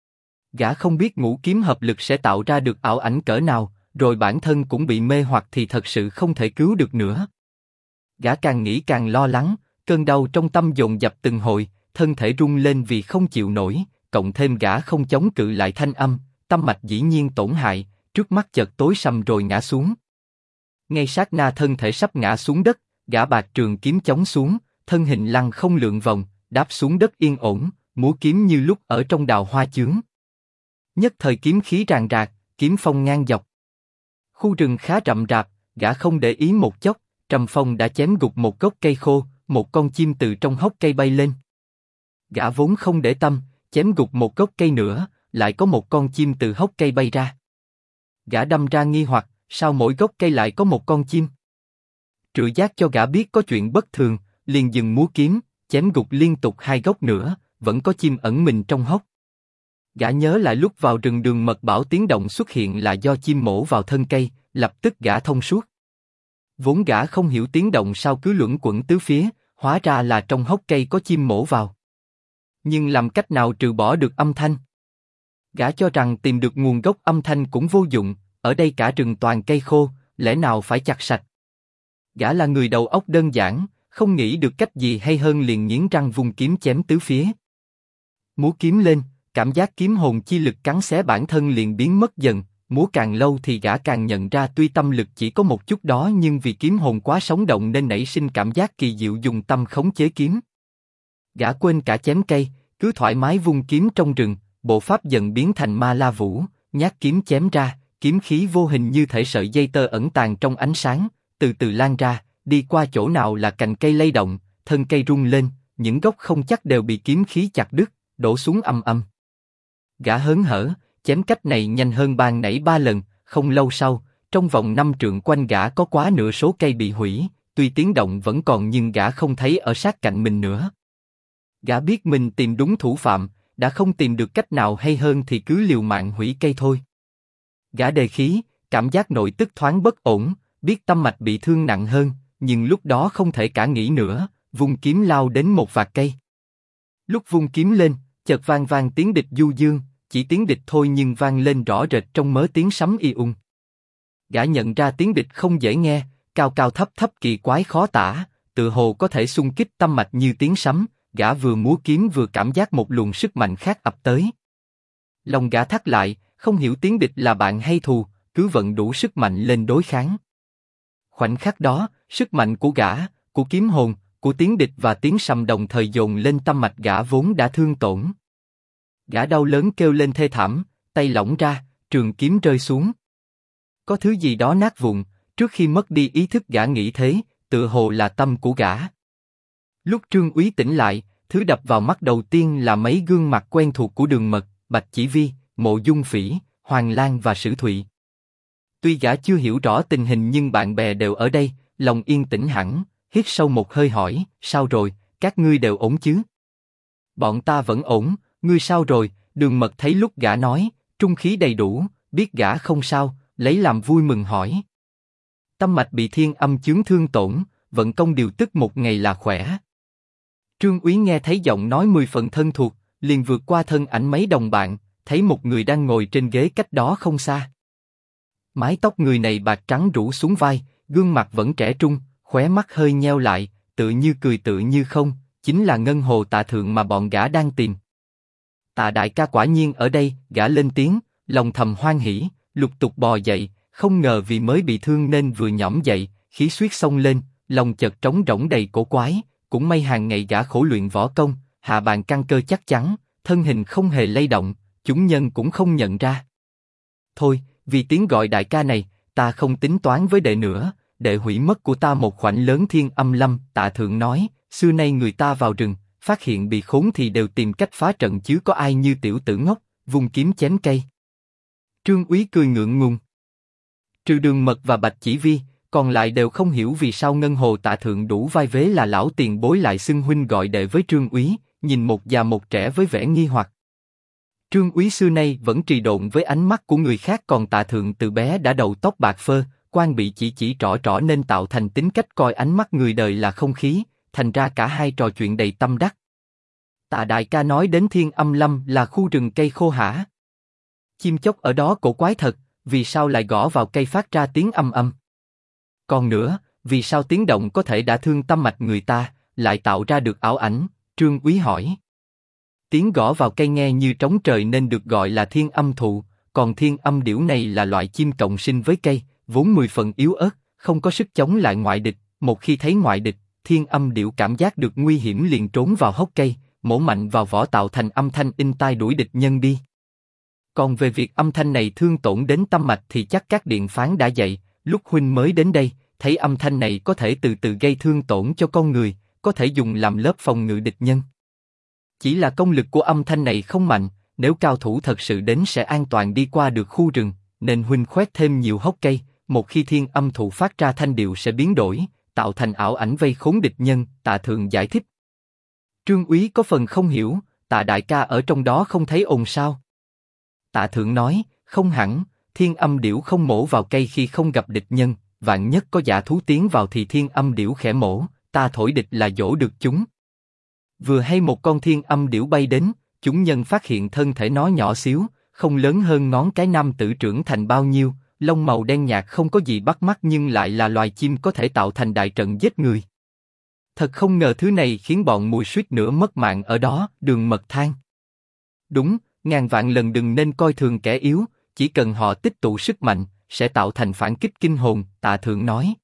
Gã không biết ngũ kiếm hợp lực sẽ tạo ra được ảo ảnh cỡ nào, rồi bản thân cũng bị mê hoặc thì thật sự không thể cứu được nữa. Gã càng nghĩ càng lo lắng, cơn đau trong tâm dồn dập từng hồi, thân thể rung lên vì không chịu nổi, cộng thêm gã không chống cự lại thanh âm, tâm mạch dĩ nhiên tổn hại, trước mắt chợt tối sầm rồi ngã xuống. Ngay sát na thân thể sắp ngã xuống đất, gã bạc trường kiếm chống xuống, thân hình lăn không lượn vòng, đáp xuống đất yên ổn, múa kiếm như lúc ở trong Đào Hoa Chướng. Nhất thời kiếm khí ràng rạc, kiếm phong ngang dọc. Khu rừng khá rậm rạp, gã không để ý một chốc, Trầm Phong đã chém gục một gốc cây khô, một con chim từ trong hốc cây bay lên. Gã vốn không để tâm, chém gục một gốc cây nữa, lại có một con chim từ hốc cây bay ra. Gã đâm ra nghi hoặc, sao mỗi gốc cây lại có một con chim? Trự giác cho gã biết có chuyện bất thường, liền dừng múa kiếm, chém gục liên tục 2 gốc nữa, vẫn có chim ẩn mình trong hốc. Gã nhớ lại lúc vào rừng Đường Mật bảo tiếng động xuất hiện là do chim mổ vào thân cây, lập tức gã thông suốt. Vốn gã không hiểu tiếng động sao cứ luẩn quẩn tứ phía, hóa ra là trong hốc cây có chim mổ vào. Nhưng làm cách nào trừ bỏ được âm thanh? Gã cho rằng tìm được nguồn gốc âm thanh cũng vô dụng, ở đây cả rừng toàn cây khô, lẽ nào phải chặt sạch? Gã là người đầu óc đơn giản, không nghĩ được cách gì hay hơn liền nghiến răng vung kiếm chém tứ phía. Múa kiếm lên, cảm giác kiếm hồn chi lực cắn xé bản thân liền biến mất dần, múa càng lâu thì gã càng nhận ra tuy tâm lực chỉ có một chút đó nhưng vì kiếm hồn quá sống động nên nảy sinh cảm giác kỳ diệu dùng tâm khống chế kiếm. Gã quên cả chém cây, cứ thoải mái vung kiếm trong rừng, bộ pháp dần biến thành ma la vũ, nhát kiếm chém ra, kiếm khí vô hình như thể sợi dây tơ ẩn tàng trong ánh sáng, từ từ lan ra, đi qua chỗ nào là cành cây lay động, thân cây rung lên, những gốc không chắc đều bị kiếm khí chặt đứt, đổ xuống ầm ầm. Gã hớn hở, chém cách này nhanh hơn ban nãy 3 lần, không lâu sau, trong vòng 5 trượng quanh gã có quá nửa số cây bị hủy, tuy tiếng động vẫn còn nhưng gã không thấy ở sát cạnh mình nữa. Gã biết mình tìm đúng thủ phạm, đã không tìm được cách nào hay hơn thì cứ liều mạng hủy cây thôi. Gã đề khí, cảm giác nội tức thoáng bất ổn, biết tâm mạch bị thương nặng hơn, nhưng lúc đó không thể cả nghĩ nữa, vung kiếm lao đến một vạt cây. Lúc vung kiếm lên, chợt vang vang tiếng địch du dương, chỉ tiếng địch thôi nhưng vang lên rõ rệt trong mớ tiếng sấm y ung. Gã nhận ra tiếng địch không dễ nghe, cao cao thấp thấp kỳ quái khó tả, tự hồ có thể xung kích tâm mạch như tiếng sấm. Gã vừa múa kiếm vừa cảm giác một luồng sức mạnh khác ập tới. Lòng gã thắt lại, không hiểu tiếng địch là bạn hay thù, cứ vận đủ sức mạnh lên đối kháng. Khoảnh khắc đó, sức mạnh của gã, của kiếm hồn, của tiếng địch và tiếng sầm đồng thời dồn lên tâm mạch gã vốn đã thương tổn. Gã đau lớn kêu lên thê thảm, tay lỏng ra, trường kiếm rơi xuống. Có thứ gì đó nát vụn, trước khi mất đi ý thức gã nghĩ thế, tựa hồ là tâm của gã. Lúc Trương Úy tỉnh lại, thứ đập vào mắt đầu tiên là mấy gương mặt quen thuộc của Đường Mật, Bạch Chỉ Vi, Mộ Dung Phỉ, Hoàng Lan và Sử Thụy. Tuy gã chưa hiểu rõ tình hình nhưng bạn bè đều ở đây, lòng yên tĩnh hẳn, hít sâu một hơi hỏi, sao rồi, các ngươi đều ổn chứ? Bọn ta vẫn ổn, ngươi sao rồi? Đường Mật thấy lúc gã nói, trung khí đầy đủ, biết gã không sao, lấy làm vui mừng hỏi. Tâm mạch bị thiên âm chướng thương tổn, vận công điều tức một ngày là khỏe. Trương Úy nghe thấy giọng nói 10 phần thân thuộc, liền vượt qua thân ảnh mấy đồng bạn, thấy một người đang ngồi trên ghế cách đó không xa. Mái tóc người này bạc trắng rủ xuống vai, gương mặt vẫn trẻ trung, khóe mắt hơi nheo lại, tự như cười tự như không, chính là Ngân Hồ Tạ Thượng mà bọn gã đang tìm. Tạ đại ca quả nhiên ở đây, gã lên tiếng, lòng thầm hoan hỉ, lục tục bò dậy, không ngờ vì mới bị thương nên vừa nhõm dậy, khí huyết xông lên, lòng chợt trống rỗng đầy cổ quái, cũng may hàng ngày gã khổ luyện võ công, hạ bàn căn cơ chắc chắn, thân hình không hề lay động, chúng nhân cũng không nhận ra. Thôi, vì tiếng gọi đại ca này, ta không tính toán với đệ nữa, đệ hủy mất của ta một khoảnh lớn thiên âm lâm. Tạ Thượng nói, xưa nay người ta vào rừng, phát hiện bị khốn thì đều tìm cách phá trận chứ có ai như tiểu tử ngốc, vung kiếm chém cây. Trương Úy cười ngượng ngùng. Trừ Đường Mật và Bạch Chỉ Vi, còn lại đều không hiểu vì sao Ngân Hồ Tạ Thượng đủ vai vế là lão tiền bối lại xưng huynh gọi đệ với Trương Úy, nhìn một già một trẻ với vẻ nghi hoặc. Trương Úy xưa nay vẫn trì độn với ánh mắt của người khác, còn Tạ Thượng từ bé đã đầu tóc bạc phơ, quan bị chỉ trỏ trỏ nên tạo thành tính cách coi ánh mắt người đời là không khí, thành ra cả hai trò chuyện đầy tâm đắc. Tạ đại ca nói đến Thiên Âm Lâm là khu rừng cây khô hả? Chim chóc ở đó cổ quái thật, vì sao lại gõ vào cây phát ra tiếng âm âm? Còn nữa, vì sao tiếng động có thể đã thương tâm mạch người ta, lại tạo ra được ảo ảnh? Trương Úy hỏi. Tiếng gõ vào cây nghe như trống trời nên được gọi là thiên âm thụ, còn thiên âm điểu này là loại chim cộng sinh với cây, vốn 10 phần yếu ớt, không có sức chống lại ngoại địch. Một khi thấy ngoại địch, thiên âm điểu cảm giác được nguy hiểm liền trốn vào hốc cây, mổ mạnh vào vỏ tạo thành âm thanh in tai đuổi địch nhân đi. Còn về việc âm thanh này thương tổn đến tâm mạch thì chắc các điện phán đã dạy, lúc huynh mới đến đây, thấy âm thanh này có thể từ từ gây thương tổn cho con người, có thể dùng làm lớp phòng ngự địch nhân. Chỉ là công lực của âm thanh này không mạnh, nếu cao thủ thật sự đến sẽ an toàn đi qua được khu rừng, nên huynh khoét thêm nhiều hốc cây, một khi thiên âm thụ phát ra thanh điệu sẽ biến đổi, tạo thành ảo ảnh vây khốn địch nhân. Tạ Thượng giải thích. Trương Úy có phần không hiểu, Tạ đại ca ở trong đó không thấy ồn sao? Tạ Thượng nói, không hẳn, thiên âm điểu không mổ vào cây khi không gặp địch nhân, vạn nhất có dã thú tiến vào thì thiên âm điểu khẽ mổ, ta thổi địch là dỗ được chúng. Vừa hay một con thiên âm điểu bay đến, chúng nhân phát hiện thân thể nó nhỏ xíu, không lớn hơn ngón cái nam tử trưởng thành bao nhiêu, lông màu đen nhạt không có gì bắt mắt nhưng lại là loài chim có thể tạo thành đại trận giết người. Thật không ngờ thứ này khiến bọn mùi suýt nữa mất mạng ở đó. Đường Mật than. Đúng, ngàn vạn lần đừng nên coi thường kẻ yếu, chỉ cần họ tích tụ sức mạnh, sẽ tạo thành phản kích kinh hồn. Tạ Thượng nói.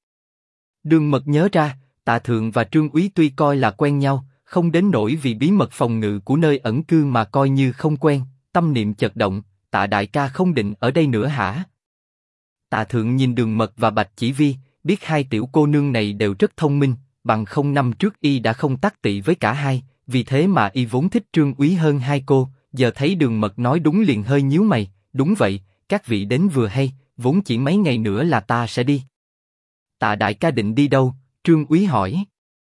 Đường Mật nhớ ra, Tạ Thượng và Trương Úy tuy coi là quen nhau, không đến nỗi vì bí mật phòng ngự của nơi ẩn cư mà coi như không quen. Tâm niệm chợt động, Tạ đại ca không định ở đây nữa hả? Tạ Thượng nhìn Đường Mật và Bạch Chỉ Vi, biết hai tiểu cô nương này đều rất thông minh, bằng không năm trước y đã không tác tị với cả hai, vì thế mà y vốn thích Trương Úy hơn hai cô. Giờ thấy Đường Mật nói đúng liền hơi nhíu mày. Đúng vậy, các vị đến vừa hay, vốn chỉ mấy ngày nữa là ta sẽ đi. Tạ đại ca định đi đâu? Trương Úy hỏi.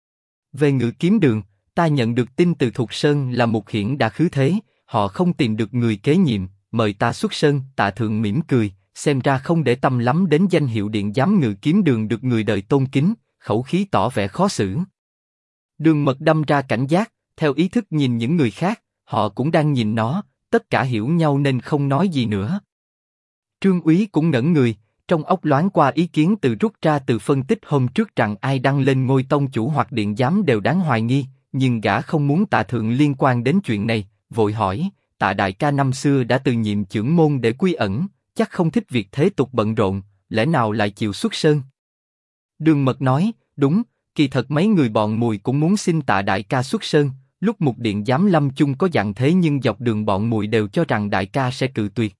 Về Ngự Kiếm Đường, ta nhận được tin từ Thục Sơn là Mục Hiển đã khứ thế, họ không tìm được người kế nhiệm, mời ta xuất sơn. Tạ Thượng mỉm cười, xem ra không để tâm lắm đến danh hiệu điện giám Ngự Kiếm Đường được người đời tôn kính, khẩu khí tỏ vẻ khó xử. Đường Mật đâm ra cảnh giác, theo ý thức nhìn những người khác, họ cũng đang nhìn nó, tất cả hiểu nhau nên không nói gì nữa. Trương Úy cũng ngẩn người, trong óc loáng qua ý kiến rút ra từ phân tích hôm trước rằng ai đăng lên ngôi tông chủ hoặc điện giám đều đáng hoài nghi, nhưng gã không muốn Tạ Thượng liên quan đến chuyện này, vội hỏi, Tạ đại ca năm xưa đã từ nhiệm chưởng môn để quy ẩn, chắc không thích việc thế tục bận rộn, lẽ nào lại chịu xuất sơn? Đường Mật nói, đúng, kỳ thật mấy người bọn mùi cũng muốn xin Tạ đại ca xuất sơn, lúc Mục điện giám Lâm Chung có dặn thế nhưng dọc đường bọn mùi đều cho rằng đại ca sẽ cự tuyệt.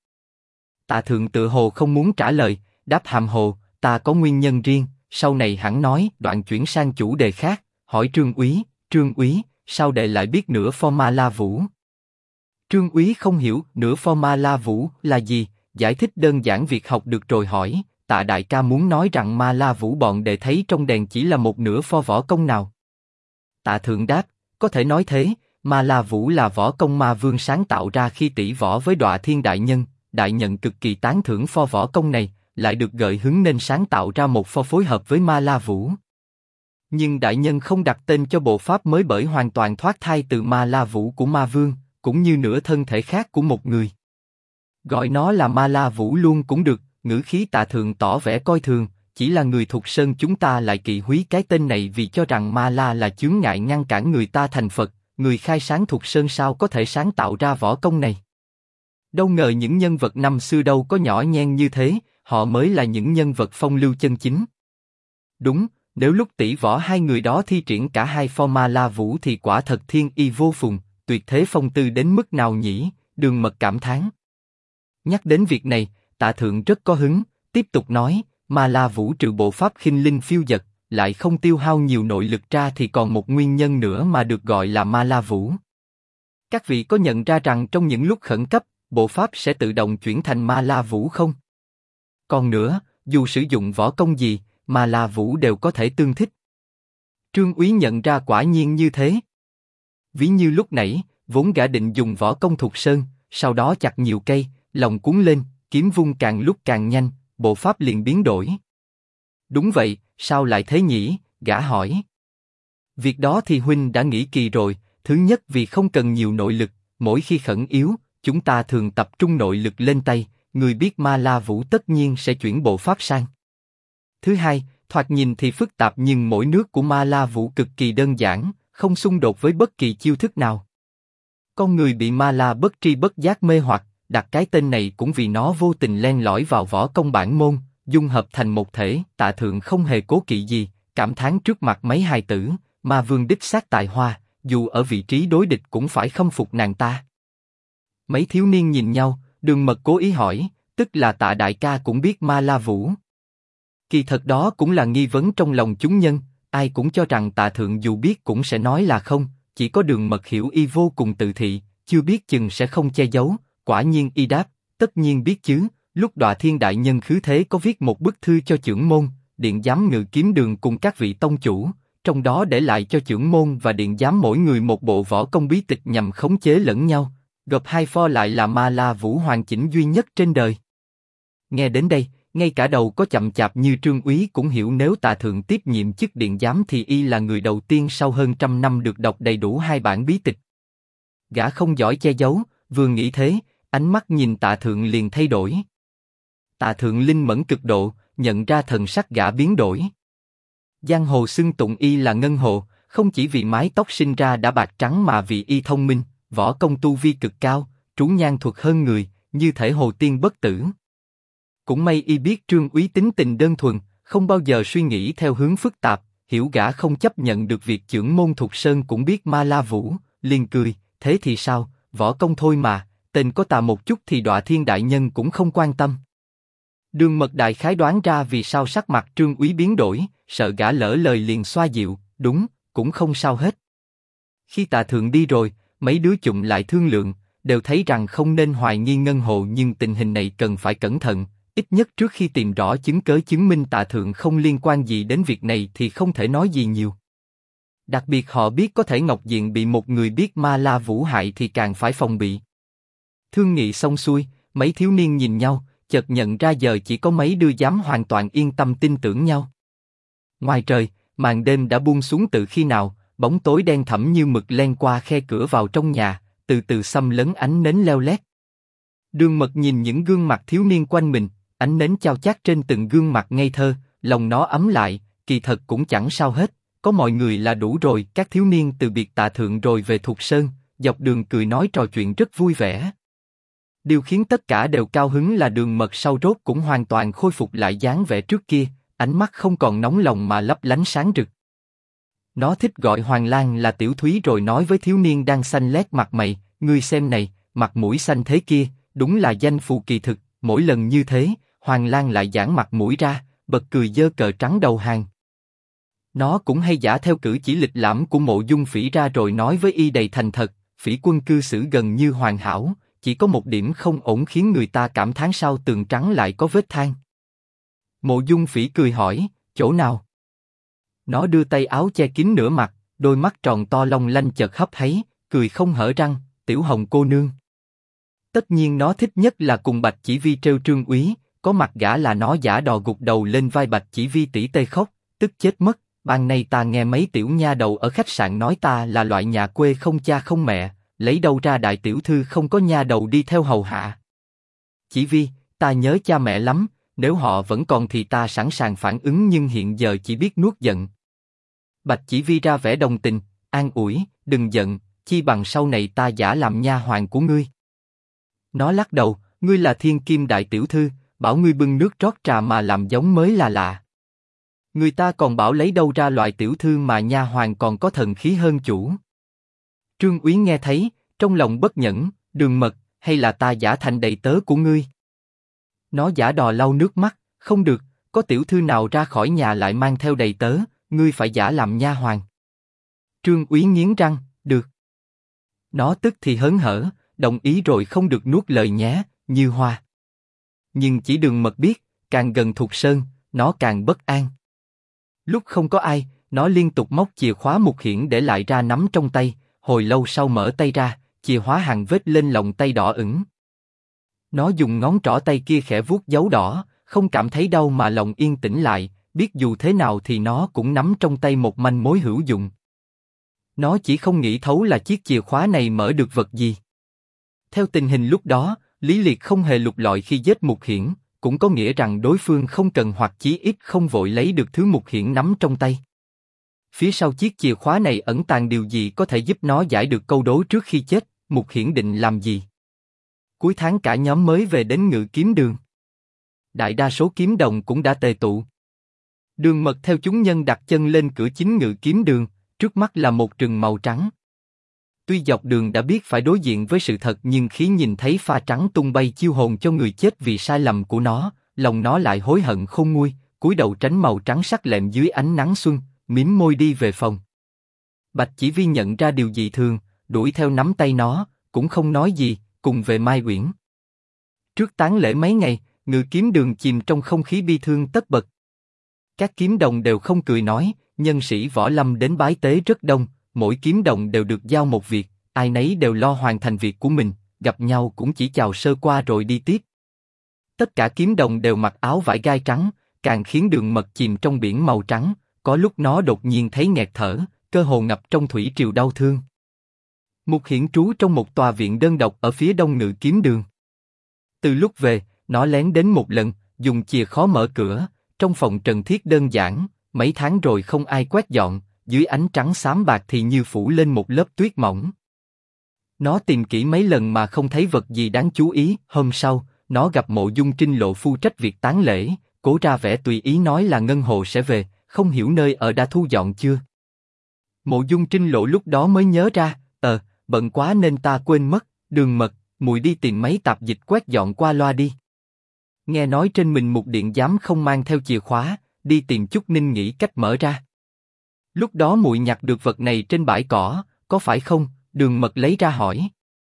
Tạ Thượng tự hồ không muốn trả lời, đáp hàm hồ, ta có nguyên nhân riêng, sau này hẳn nói. Đoạn chuyển sang chủ đề khác, hỏi Trương Úy, sao đệ lại biết nửa pho Ma La Vũ? Trương Úy không hiểu nửa pho Ma La Vũ là gì, giải thích đơn giản việc học được rồi hỏi, Tạ đại ca muốn nói rằng Ma La Vũ bọn đệ thấy trong đèn chỉ là một nửa pho võ công nào? Tạ Thượng đáp, có thể nói thế, Ma La Vũ là võ công Ma Vương sáng tạo ra khi tỷ võ với Đọa Thiên đại nhân, đại nhận cực kỳ tán thưởng pho võ công này, lại được gợi hứng nên sáng tạo ra một pho phối hợp với Ma La Vũ. Nhưng đại nhân không đặt tên cho bộ pháp mới bởi hoàn toàn thoát thai từ Ma La Vũ của Ma Vương, cũng như nửa thân thể khác của một người. Gọi nó là Ma La Vũ luôn cũng được. Ngữ khí Tạ Thượng tỏ vẻ coi thường, chỉ là người Thục Sơn chúng ta lại kỵ húy cái tên này vì cho rằng Ma La là chướng ngại ngăn cản người ta thành Phật, người khai sáng Thục Sơn sao có thể sáng tạo ra võ công này? Đâu ngờ những nhân vật năm xưa đâu có nhỏ nhen như thế, họ mới là những nhân vật phong lưu chân chính. Đúng, Nếu lúc tỷ võ hai người đó thi triển cả hai form ma la vũ thì quả thật thiên y vô phùng, tuyệt thế phong tư đến mức nào nhỉ? Đường Mật cảm thán. Nhắc đến việc này, Tạ Thượng rất có hứng, tiếp tục nói, ma la vũ trừ bộ pháp khinh linh phiêu dật, lại không tiêu hao nhiều nội lực ra thì còn một nguyên nhân nữa mà được gọi là ma la vũ. Các vị có nhận ra rằng trong những lúc khẩn cấp, bộ pháp sẽ tự động chuyển thành ma la vũ không? Còn nữa, dù sử dụng võ công gì, ma la vũ đều có thể tương thích. Trương Úy nhận ra quả nhiên như thế. Ví như lúc nãy, vốn gã định dùng võ công Thục Sơn, sau đó chặt nhiều cây, lòng cuốn lên, kiếm vung càng lúc càng nhanh, bộ pháp liền biến đổi. Đúng vậy, sao lại thế nhỉ? Gã hỏi. Việc đó thì huynh đã nghĩ kỳ rồi. Thứ nhất vì không cần nhiều nội lực, mỗi khi khẩn yếu, chúng ta thường tập trung nội lực lên tay, người biết ma la vũ tất nhiên sẽ chuyển bộ pháp sang. Thứ hai, thoạt nhìn thì phức tạp nhưng mỗi nước của ma la vũ cực kỳ đơn giản, không xung đột với bất kỳ chiêu thức nào. Con người bị ma la bất tri bất giác mê hoặc, đặt cái tên này cũng vì nó vô tình len lỏi vào võ công bản môn, dung hợp thành một thể. Tạ Thượng không hề cố kỵ gì, cảm thán trước mặt mấy hài tử, ma vương đích xác tài hoa, dù ở vị trí đối địch cũng phải khâm phục nàng ta. Mấy thiếu niên nhìn nhau, Đường Mật cố ý hỏi, tức là Tạ đại ca cũng biết ma la vũ. Kỳ thật đó cũng là nghi vấn trong lòng chúng nhân, ai cũng cho rằng Tạ Thượng dù biết cũng sẽ nói là không, chỉ có Đường Mật hiểu y vô cùng tự thị, chưa biết chừng sẽ không che giấu. Quả nhiên y đáp, tất nhiên biết chứ. Lúc Đọa Thiên đại nhân khứ thế có viết một bức thư cho chưởng môn, điện giám Ngự Kiếm Đường cùng các vị tông chủ, trong đó để lại cho chưởng môn và điện giám mỗi người một bộ võ công bí tịch nhằm khống chế lẫn nhau, gộp hai pho lại là ma la vũ hoàn chỉnh duy nhất trên đời. Nghe đến đây, ngay cả đầu có chậm chạp như Trương Úy cũng hiểu nếu Tạ Thượng tiếp nhiệm chức điện giám thì y là người đầu tiên sau hơn 100 năm được đọc đầy đủ hai bản bí tịch. Gã không giỏi che giấu, vừa nghĩ thế, ánh mắt nhìn Tạ Thượng liền thay đổi. Tạ Thượng linh mẫn cực độ, nhận ra thần sắc gã biến đổi. Giang hồ xưng tụng y là ngân hồ, không chỉ vì mái tóc sinh ra đã bạc trắng mà vì y thông minh, võ công tu vi cực cao, trú nhan thuật hơn người, như thể hồ tiên bất tử. Cũng may y biết Trương Úy tính tình đơn thuần, không bao giờ suy nghĩ theo hướng phức tạp, hiểu gã không chấp nhận được việc chưởng môn Thục Sơn cũng biết ma la vũ, liền cười, thế thì sao, võ công thôi mà, tên có tà một chút thì Đọa Thiên đại nhân cũng không quan tâm. Đường Mật đại khái đoán ra vì sao sắc mặt Trương Úy biến đổi, sợ gã lỡ lời liền xoa dịu, đúng, cũng không sao hết. Khi Tạ Thượng đi rồi, mấy đứa chụm lại thương lượng, đều thấy rằng không nên hoài nghi ngân hồ nhưng tình hình này cần phải cẩn thận, ít nhất trước khi tìm rõ chứng cớ chứng minh Tạ Thượng không liên quan gì đến việc này thì không thể nói gì nhiều. Đặc biệt họ biết có thể Ngọc Diện bị một người biết ma la vũ hại thì càng phải phòng bị. Thương nghị xong xuôi, mấy thiếu niên nhìn nhau, chợt nhận ra giờ chỉ có mấy đứa dám hoàn toàn yên tâm tin tưởng nhau. Ngoài trời, màn đêm đã buông xuống từ khi nào, bóng tối đen thẫm như mực len qua khe cửa vào trong nhà, từ từ xâm lấn ánh nến leo lét. Đường Mật nhìn những gương mặt thiếu niên quanh mình, ánh nến chao chát trên từng gương mặt ngây thơ, lòng nó ấm lại, kỳ thật cũng chẳng sao hết, có mọi người là đủ rồi. Các thiếu niên từ biệt Tạ Thượng rồi về Thục Sơn, dọc đường cười nói trò chuyện rất vui vẻ. Điều khiến tất cả đều cao hứng là Đường Mật sau rốt cũng hoàn toàn khôi phục lại dáng vẻ trước kia, ánh mắt không còn nóng lòng mà lấp lánh sáng rực. Nó thích gọi Hoàng Lan là Tiểu Thúy rồi nói với thiếu niên đang xanh lét mặt mày, ngươi xem này, mặt mũi xanh thế kia, đúng là danh phù kỳ thực. Mỗi lần như thế, Hoàng Lan lại giãn mặt mũi ra, bật cười giơ cờ trắng đầu hàng. Nó cũng hay giả theo cử chỉ lịch lãm của Mộ Dung Phỉ ra rồi nói với y đầy thành thật, Phỉ quân cư xử gần như hoàn hảo, chỉ có một điểm không ổn khiến người ta cảm thán sao tường trắng lại có vết than. Mộ Dung Phỉ cười hỏi, chỗ nào? Nó đưa tay áo che kín nửa mặt, đôi mắt tròn to long lanh chợt hấp háy, cười không hở răng, Tiểu Hồng cô nương. Tất nhiên nó thích nhất là cùng Bạch Chỉ Vi trêu Trương Úy, có mặt gã là nó giả đò gục đầu lên vai Bạch Chỉ Vi tỉ tê khóc, tức chết mất. Ban nay ta nghe mấy tiểu nha đầu ở khách sạn nói ta là loại nhà quê không cha không mẹ, lấy đâu ra đại tiểu thư không có nha đầu đi theo hầu hạ. Chỉ Vi, ta nhớ cha mẹ lắm, nếu họ vẫn còn thì ta sẵn sàng phản ứng nhưng hiện giờ chỉ biết nuốt giận. Bạch Chỉ Vi ra vẻ đồng tình, an ủi, đừng giận, chi bằng sau này ta giả làm nha hoàn của ngươi. Nó lắc đầu, ngươi là thiên kim đại tiểu thư, bảo ngươi bưng nước rót trà mà làm giống mới là lạ. Người ta còn bảo lấy đâu ra loại tiểu thư mà nha hoàn còn có thần khí hơn chủ. Trương Úy nghe thấy, trong lòng bất nhẫn, Đường Mật, hay là ta giả thành đầy tớ của ngươi? Nó giả đò lau nước mắt, không được, có tiểu thư nào ra khỏi nhà lại mang theo đầy tớ, ngươi phải giả làm nha hoàn. Trương Úy nghiến răng, được. Nó tức thì hớn hở, đồng ý rồi không được nuốt lời nhé, Như Hoa. Nhưng chỉ Đường Mật biết, càng gần Thục Sơn, nó càng bất an. Lúc không có ai, nó liên tục móc chìa khóa Mục Hiển để lại ra nắm trong tay, hồi lâu sau mở tay ra, chìa khóa hàng vết lên lòng tay đỏ ửng. Nó dùng ngón trỏ tay kia khẽ vuốt dấu đỏ, không cảm thấy đau mà lòng yên tĩnh lại, biết dù thế nào thì nó cũng nắm trong tay một manh mối hữu dụng. Nó chỉ không nghĩ thấu là chiếc chìa khóa này mở được vật gì. Theo tình hình lúc đó, Lý Liệt không hề lục lọi khi giết Mục Hiển, cũng có nghĩa rằng đối phương không cần hoặc chí ít không vội lấy được thứ Mục Hiển nắm trong tay. Phía sau chiếc chìa khóa này ẩn tàng điều gì có thể giúp nó giải được câu đố trước khi chết, Mục Hiển định làm gì? Cuối tháng cả nhóm mới về đến Ngự Kiếm Đường. Đại đa số kiếm đồng cũng đã tề tụ. Đường Mật theo chúng nhân đặt chân lên cửa chính Ngự Kiếm Đường, trước mắt là một rừng màu trắng. Tuy dọc đường đã biết phải đối diện với sự thật nhưng khi nhìn thấy pha trắng tung bay chiêu hồn cho người chết vì sai lầm của nó, lòng nó lại hối hận khôn nguôi, cúi đầu tránh màu trắng sắc lẹm dưới ánh nắng xuân, mím môi đi về phòng. Bạch Chỉ Vi nhận ra điều dị thường, đuổi theo nắm tay nó, cũng không nói gì, cùng về Mai Uyển. Trước táng lễ mấy ngày, Ngự Kiếm Đường chìm trong không khí bi thương tất bật. Các kiếm đồng đều không cười nói, nhân sĩ võ lâm đến bái tế rất đông, mỗi kiếm đồng đều được giao một việc, ai nấy đều lo hoàn thành việc của mình, gặp nhau cũng chỉ chào sơ qua rồi đi tiếp. Tất cả kiếm đồng đều mặc áo vải gai trắng, càng khiến Đường Mật chìm trong biển màu trắng, có lúc nó đột nhiên thấy nghẹt thở, cơ hồ ngập trong thủy triều đau thương. Mục Hiển trú trong một tòa viện đơn độc ở phía đông Ngự Kiếm Đường. Từ lúc về, nó lén đến một lần, dùng chìa khóa mở cửa, trong phòng trần thiết đơn giản, mấy tháng rồi không ai quét dọn, dưới ánh trắng xám bạc thì như phủ lên một lớp tuyết mỏng. Nó tìm kỹ mấy lần mà không thấy vật gì đáng chú ý. Hôm sau, nó gặp Mộ Dung Trinh Lộ phụ trách việc táng lễ, cố ra vẻ tùy ý nói là Ngân Hồ sẽ về, không hiểu nơi ở đã thu dọn chưa. Mộ Dung Trinh Lộ lúc đó mới nhớ ra, bận quá nên ta quên mất. Đường Mật, mùi đi tìm mấy tạp dịch quét dọn qua loa đi. Nghe nói trên mình Mục điện giám không mang theo chìa khóa, đi tìm chút Ninh nghĩ cách mở ra. Lúc đó muội nhặt được vật này trên bãi cỏ, có phải không? Đường Mật lấy ra hỏi.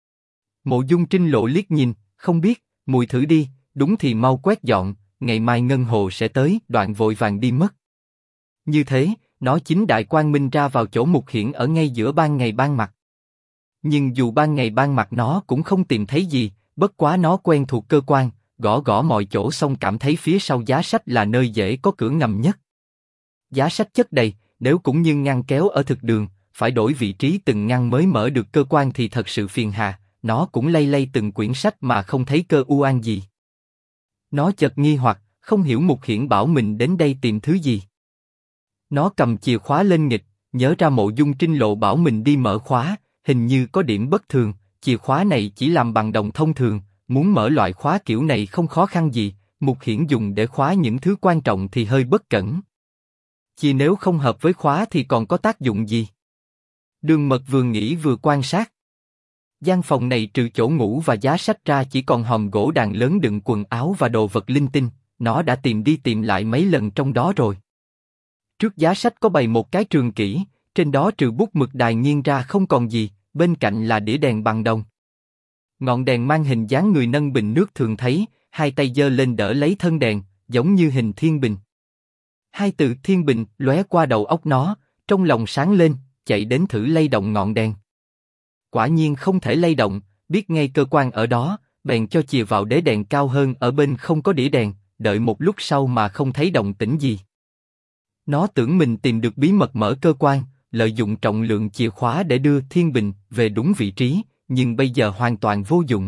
Mộ Dung Trinh Lộ liếc nhìn, không biết, muội thử đi, đúng thì mau quét dọn, ngày mai Ngân Hồ sẽ tới. Đoạn vội vàng đi mất. Như thế, nó chính đại quang minh ra vào chỗ Mục Hiển ở ngay giữa ban ngày ban mặt. Nhưng dù ban ngày ban mặt nó cũng không tìm thấy gì, bất quá nó quen thuộc cơ quan, gõ gõ mọi chỗ xong cảm thấy phía sau giá sách là nơi dễ có cửa ngầm nhất. Giá sách chất đầy, nếu cũng như ngăn kéo ở thực đường, phải đổi vị trí từng ngăn mới mở được cơ quan thì thật sự phiền hà. Nó cũng lay lay từng quyển sách mà không thấy cơ u an gì. Nó chợt nghi hoặc, không hiểu Mục Hiển bảo mình đến đây tìm thứ gì. Nó cầm chìa khóa lên nghịch, nhớ ra Mộ Dung Trinh Lộ bảo mình đi mở khóa, hình như có điểm bất thường. Chìa khóa này chỉ làm bằng đồng thông thường, muốn mở loại khóa kiểu này không khó khăn gì. Mục Hiển dùng để khóa những thứ quan trọng thì hơi bất cẩn. Chìa nếu không hợp với khóa thì còn có tác dụng gì? Đường Mật vừa nghĩ vừa quan sát. Gian phòng này trừ chỗ ngủ và giá sách ra chỉ còn hòm gỗ đàn lớn đựng quần áo và đồ vật linh tinh. Nó đã tìm đi tìm lại mấy lần trong đó rồi. Trước giá sách có bày một cái trường kỷ, trên đó trừ bút mực đài nghiêng ra không còn gì, bên cạnh là đĩa đèn bằng đồng. Ngọn đèn mang hình dáng người nâng bình nước thường thấy, hai tay giơ lên đỡ lấy thân đèn, giống như hình thiên bình. Hai từ thiên bình lóe qua đầu óc nó, trong lòng sáng lên, chạy đến thử lay động ngọn đèn. Quả nhiên không thể lay động, biết ngay cơ quan ở đó, bèn cho chìa vào đế đèn cao hơn ở bên không có đĩa đèn, đợi một lúc sau mà không thấy động tĩnh gì. Nó tưởng mình tìm được bí mật mở cơ quan, lợi dụng trọng lượng chìa khóa để đưa thiên bình về đúng vị trí, nhưng bây giờ hoàn toàn vô dụng.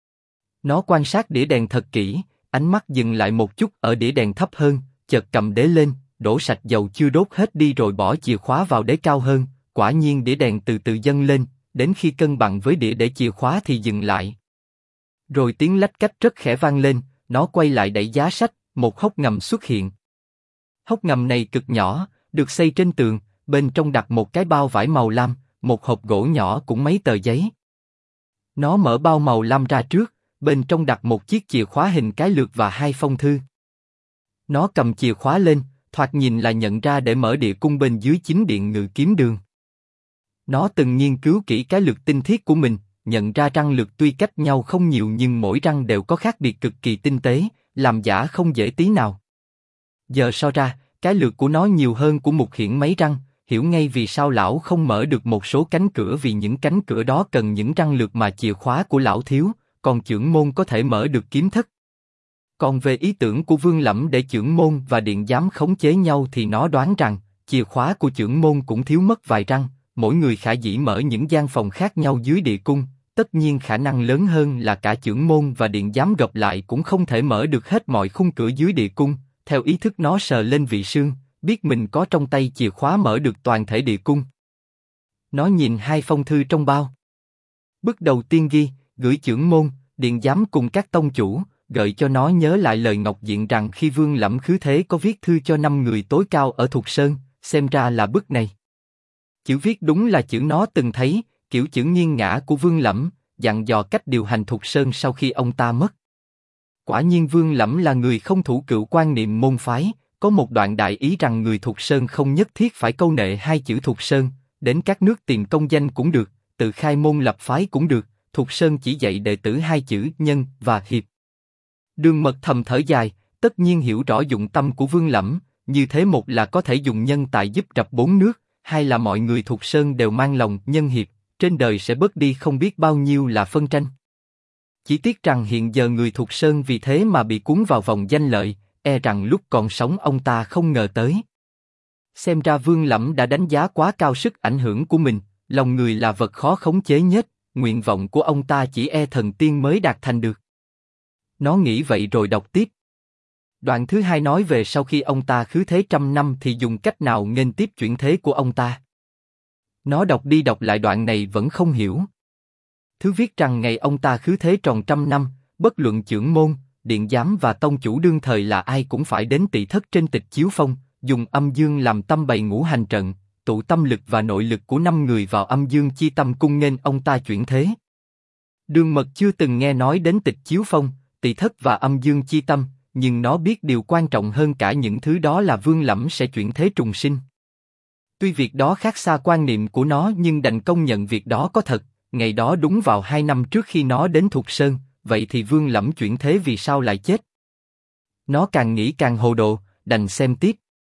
Nó quan sát đĩa đèn thật kỹ, ánh mắt dừng lại một chút ở đĩa đèn thấp hơn, chợt cầm đế lên, đổ sạch dầu chưa đốt hết đi rồi bỏ chìa khóa vào đế cao hơn. Quả nhiên đĩa đèn từ từ dâng lên, đến khi cân bằng với đĩa để chìa khóa thì dừng lại. Rồi tiếng lách cách rất khẽ vang lên, nó quay lại đẩy giá sách, một hốc ngầm xuất hiện. Hốc ngầm này cực nhỏ, được xây trên tường, bên trong đặt một cái bao vải màu lam, một hộp gỗ nhỏ cũng mấy tờ giấy. Nó mở bao màu lam ra trước, bên trong đặt một chiếc chìa khóa hình cái lược và 2 phong thư. Nó cầm chìa khóa lên, thoạt nhìn là nhận ra để mở địa cung bên dưới chính điện Ngự Kiếm Đường. Nó từng nghiên cứu kỹ cái lược tinh thiết của mình, nhận ra răng lược tuy cách nhau không nhiều nhưng mỗi răng đều có khác biệt cực kỳ tinh tế, làm giả không dễ tí nào. Giờ so ra, cái lược của nó nhiều hơn của Mục Hiển mấy răng, hiểu ngay vì sao lão không mở được một số cánh cửa vì những cánh cửa đó cần những răng lược mà chìa khóa của lão thiếu, còn chưởng môn có thể mở được kiếm thất. Còn về ý tưởng của Vương Lẫm để chưởng môn và điện giám khống chế nhau thì nó đoán rằng, chìa khóa của chưởng môn cũng thiếu mất vài răng, mỗi người khả dĩ mở những gian phòng khác nhau dưới địa cung, tất nhiên khả năng lớn hơn là cả chưởng môn và điện giám gộp lại cũng không thể mở được hết mọi khung cửa dưới địa cung. Theo ý thức nó sờ lên vị xương, biết mình có trong tay chìa khóa mở được toàn thể địa cung. Nó nhìn 2 phong thư trong bao. Bức đầu tiên ghi, gửi chưởng môn, điện giám cùng các tông chủ, gợi cho nó nhớ lại lời Ngọc Diện rằng khi Vương Lẫm khứ thế có viết thư cho 5 người tối cao ở Thục Sơn, xem ra là bức này. Chữ viết đúng là chữ nó từng thấy, kiểu chữ nghiêng ngã của Vương Lẫm, dặn dò cách điều hành Thục Sơn sau khi ông ta mất. Quả nhiên Vương Lẫm là người không thủ cựu quan niệm môn phái, có một đoạn đại ý rằng người Thục Sơn không nhất thiết phải câu nệ 2 chữ Thục Sơn, đến các nước tìm công danh cũng được, tự khai môn lập phái cũng được, Thục Sơn chỉ dạy đệ tử 2 chữ nhân và hiệp. Đường Mật thầm thở dài, tất nhiên hiểu rõ dụng tâm của Vương Lẫm, như thế một là có thể dùng nhân tài giúp rập 4 nước, hai là mọi người Thục Sơn đều mang lòng nhân hiệp, trên đời sẽ bớt đi không biết bao nhiêu là phân tranh. Chỉ tiếc rằng hiện giờ người Thục Sơn vì thế mà bị cuốn vào vòng danh lợi, e rằng lúc còn sống ông ta không ngờ tới. Xem ra Vương Lẫm đã đánh giá quá cao sức ảnh hưởng của mình, lòng người là vật khó khống chế nhất, nguyện vọng của ông ta chỉ e thần tiên mới đạt thành được. Nó nghĩ vậy rồi đọc tiếp. Đoạn thứ 2 nói về sau khi ông ta khứ thế 100 năm thì dùng cách nào nghênh tiếp chuyển thế của ông ta. Nó đọc đi đọc lại đoạn này vẫn không hiểu. Thứ viết rằng ngày ông ta khứ thế tròn 100 năm, bất luận chưởng môn, điện giám và tông chủ đương thời là ai cũng phải đến tỵ thất trên tịch chiếu phong, dùng âm dương làm tâm bày ngũ hành trận, tụ tâm lực và nội lực của 5 người vào âm dương chi tâm cung nghênh ông ta chuyển thế. Đường Mật chưa từng nghe nói đến tịch chiếu phong, tỵ thất và âm dương chi tâm, nhưng nó biết điều quan trọng hơn cả những thứ đó là Vương Lẫm sẽ chuyển thế trùng sinh. Tuy việc đó khác xa quan niệm của nó nhưng đành công nhận việc đó có thật, ngày đó đúng vào 2 năm trước khi nó đến Thục Sơn, vậy thì Vương Lẫm chuyển thế vì sao lại chết? Nó càng nghĩ càng hồ đồ, đành xem tiếp.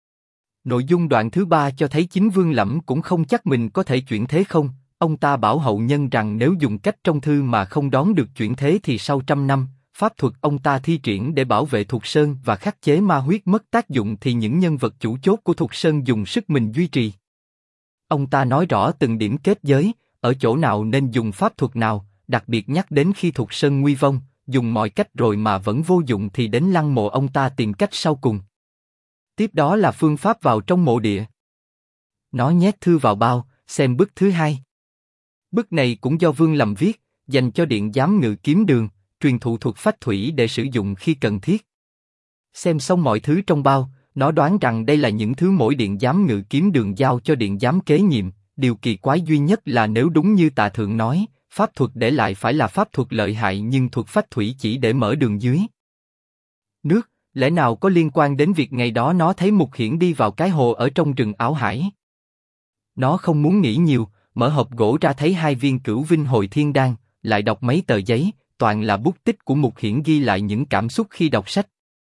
Nội dung đoạn thứ 3 cho thấy chính Vương Lẫm cũng không chắc mình có thể chuyển thế không, ông ta bảo hậu nhân rằng nếu dùng cách trong thư mà không đón được chuyển thế thì sau 100 năm, pháp thuật ông ta thi triển để bảo vệ Thục Sơn và khắc chế ma huyết mất tác dụng thì những nhân vật chủ chốt của Thục Sơn dùng sức mình duy trì. Ông ta nói rõ từng điểm kết giới, ở chỗ nào nên dùng pháp thuật nào, đặc biệt nhắc đến khi Thục Sơn nguy vong, dùng mọi cách rồi mà vẫn vô dụng thì đến lăng mộ ông ta tìm cách sau cùng. Tiếp đó là phương pháp vào trong mộ địa. Nó nhét thư vào bao, xem bức thứ 2. Bức này cũng do Vương Lẫm viết, dành cho điện giám Ngự Kiếm Đường, truyền thụ thuật phách thủy để sử dụng khi cần thiết. Xem xong mọi thứ trong bao, nó đoán rằng đây là những thứ mỗi điện giám Ngự Kiếm Đường giao cho điện giám kế nhiệm. Điều kỳ quái duy nhất là nếu đúng như Tạ Thượng nói, pháp thuật để lại phải là pháp thuật lợi hại nhưng thuật phách thủy chỉ để mở đường dưới nước, lẽ nào có liên quan đến việc ngày đó nó thấy Mục Hiển đi vào cái hồ ở trong rừng Ảo Hải? Nó không muốn nghĩ nhiều, mở hộp gỗ ra thấy 2 viên Cửu Vinh Hồi Thiên Đan, lại đọc mấy tờ giấy, toàn là bút tích của Mục Hiển ghi lại những cảm xúc khi đọc sách.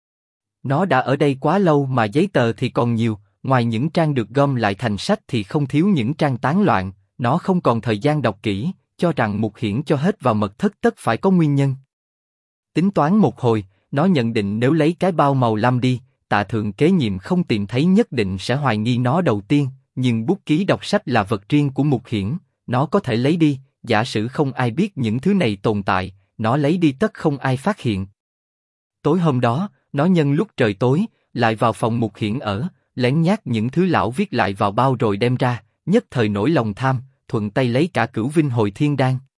Nó đã ở đây quá lâu mà giấy tờ thì còn nhiều. Ngoài những trang được gom lại thành sách thì không thiếu những trang tán loạn, nó không còn thời gian đọc kỹ, cho rằng Mục Hiển cho hết vào mật thất tất phải có nguyên nhân. Tính toán một hồi, nó nhận định nếu lấy cái bao màu lam đi, Tạ Thượng kế nhiệm không tìm thấy nhất định sẽ hoài nghi nó đầu tiên, nhưng bút ký đọc sách là vật riêng của Mục Hiển, nó có thể lấy đi, giả sử không ai biết những thứ này tồn tại, nó lấy đi tất không ai phát hiện. Tối hôm đó, nó nhân lúc trời tối, lại vào phòng Mục Hiển ở, lén nhát những thứ lão viết lại vào bao rồi đem ra, nhất thời nổi lòng tham, thuận tay lấy cả Cửu Vinh Hồi Thiên Đan.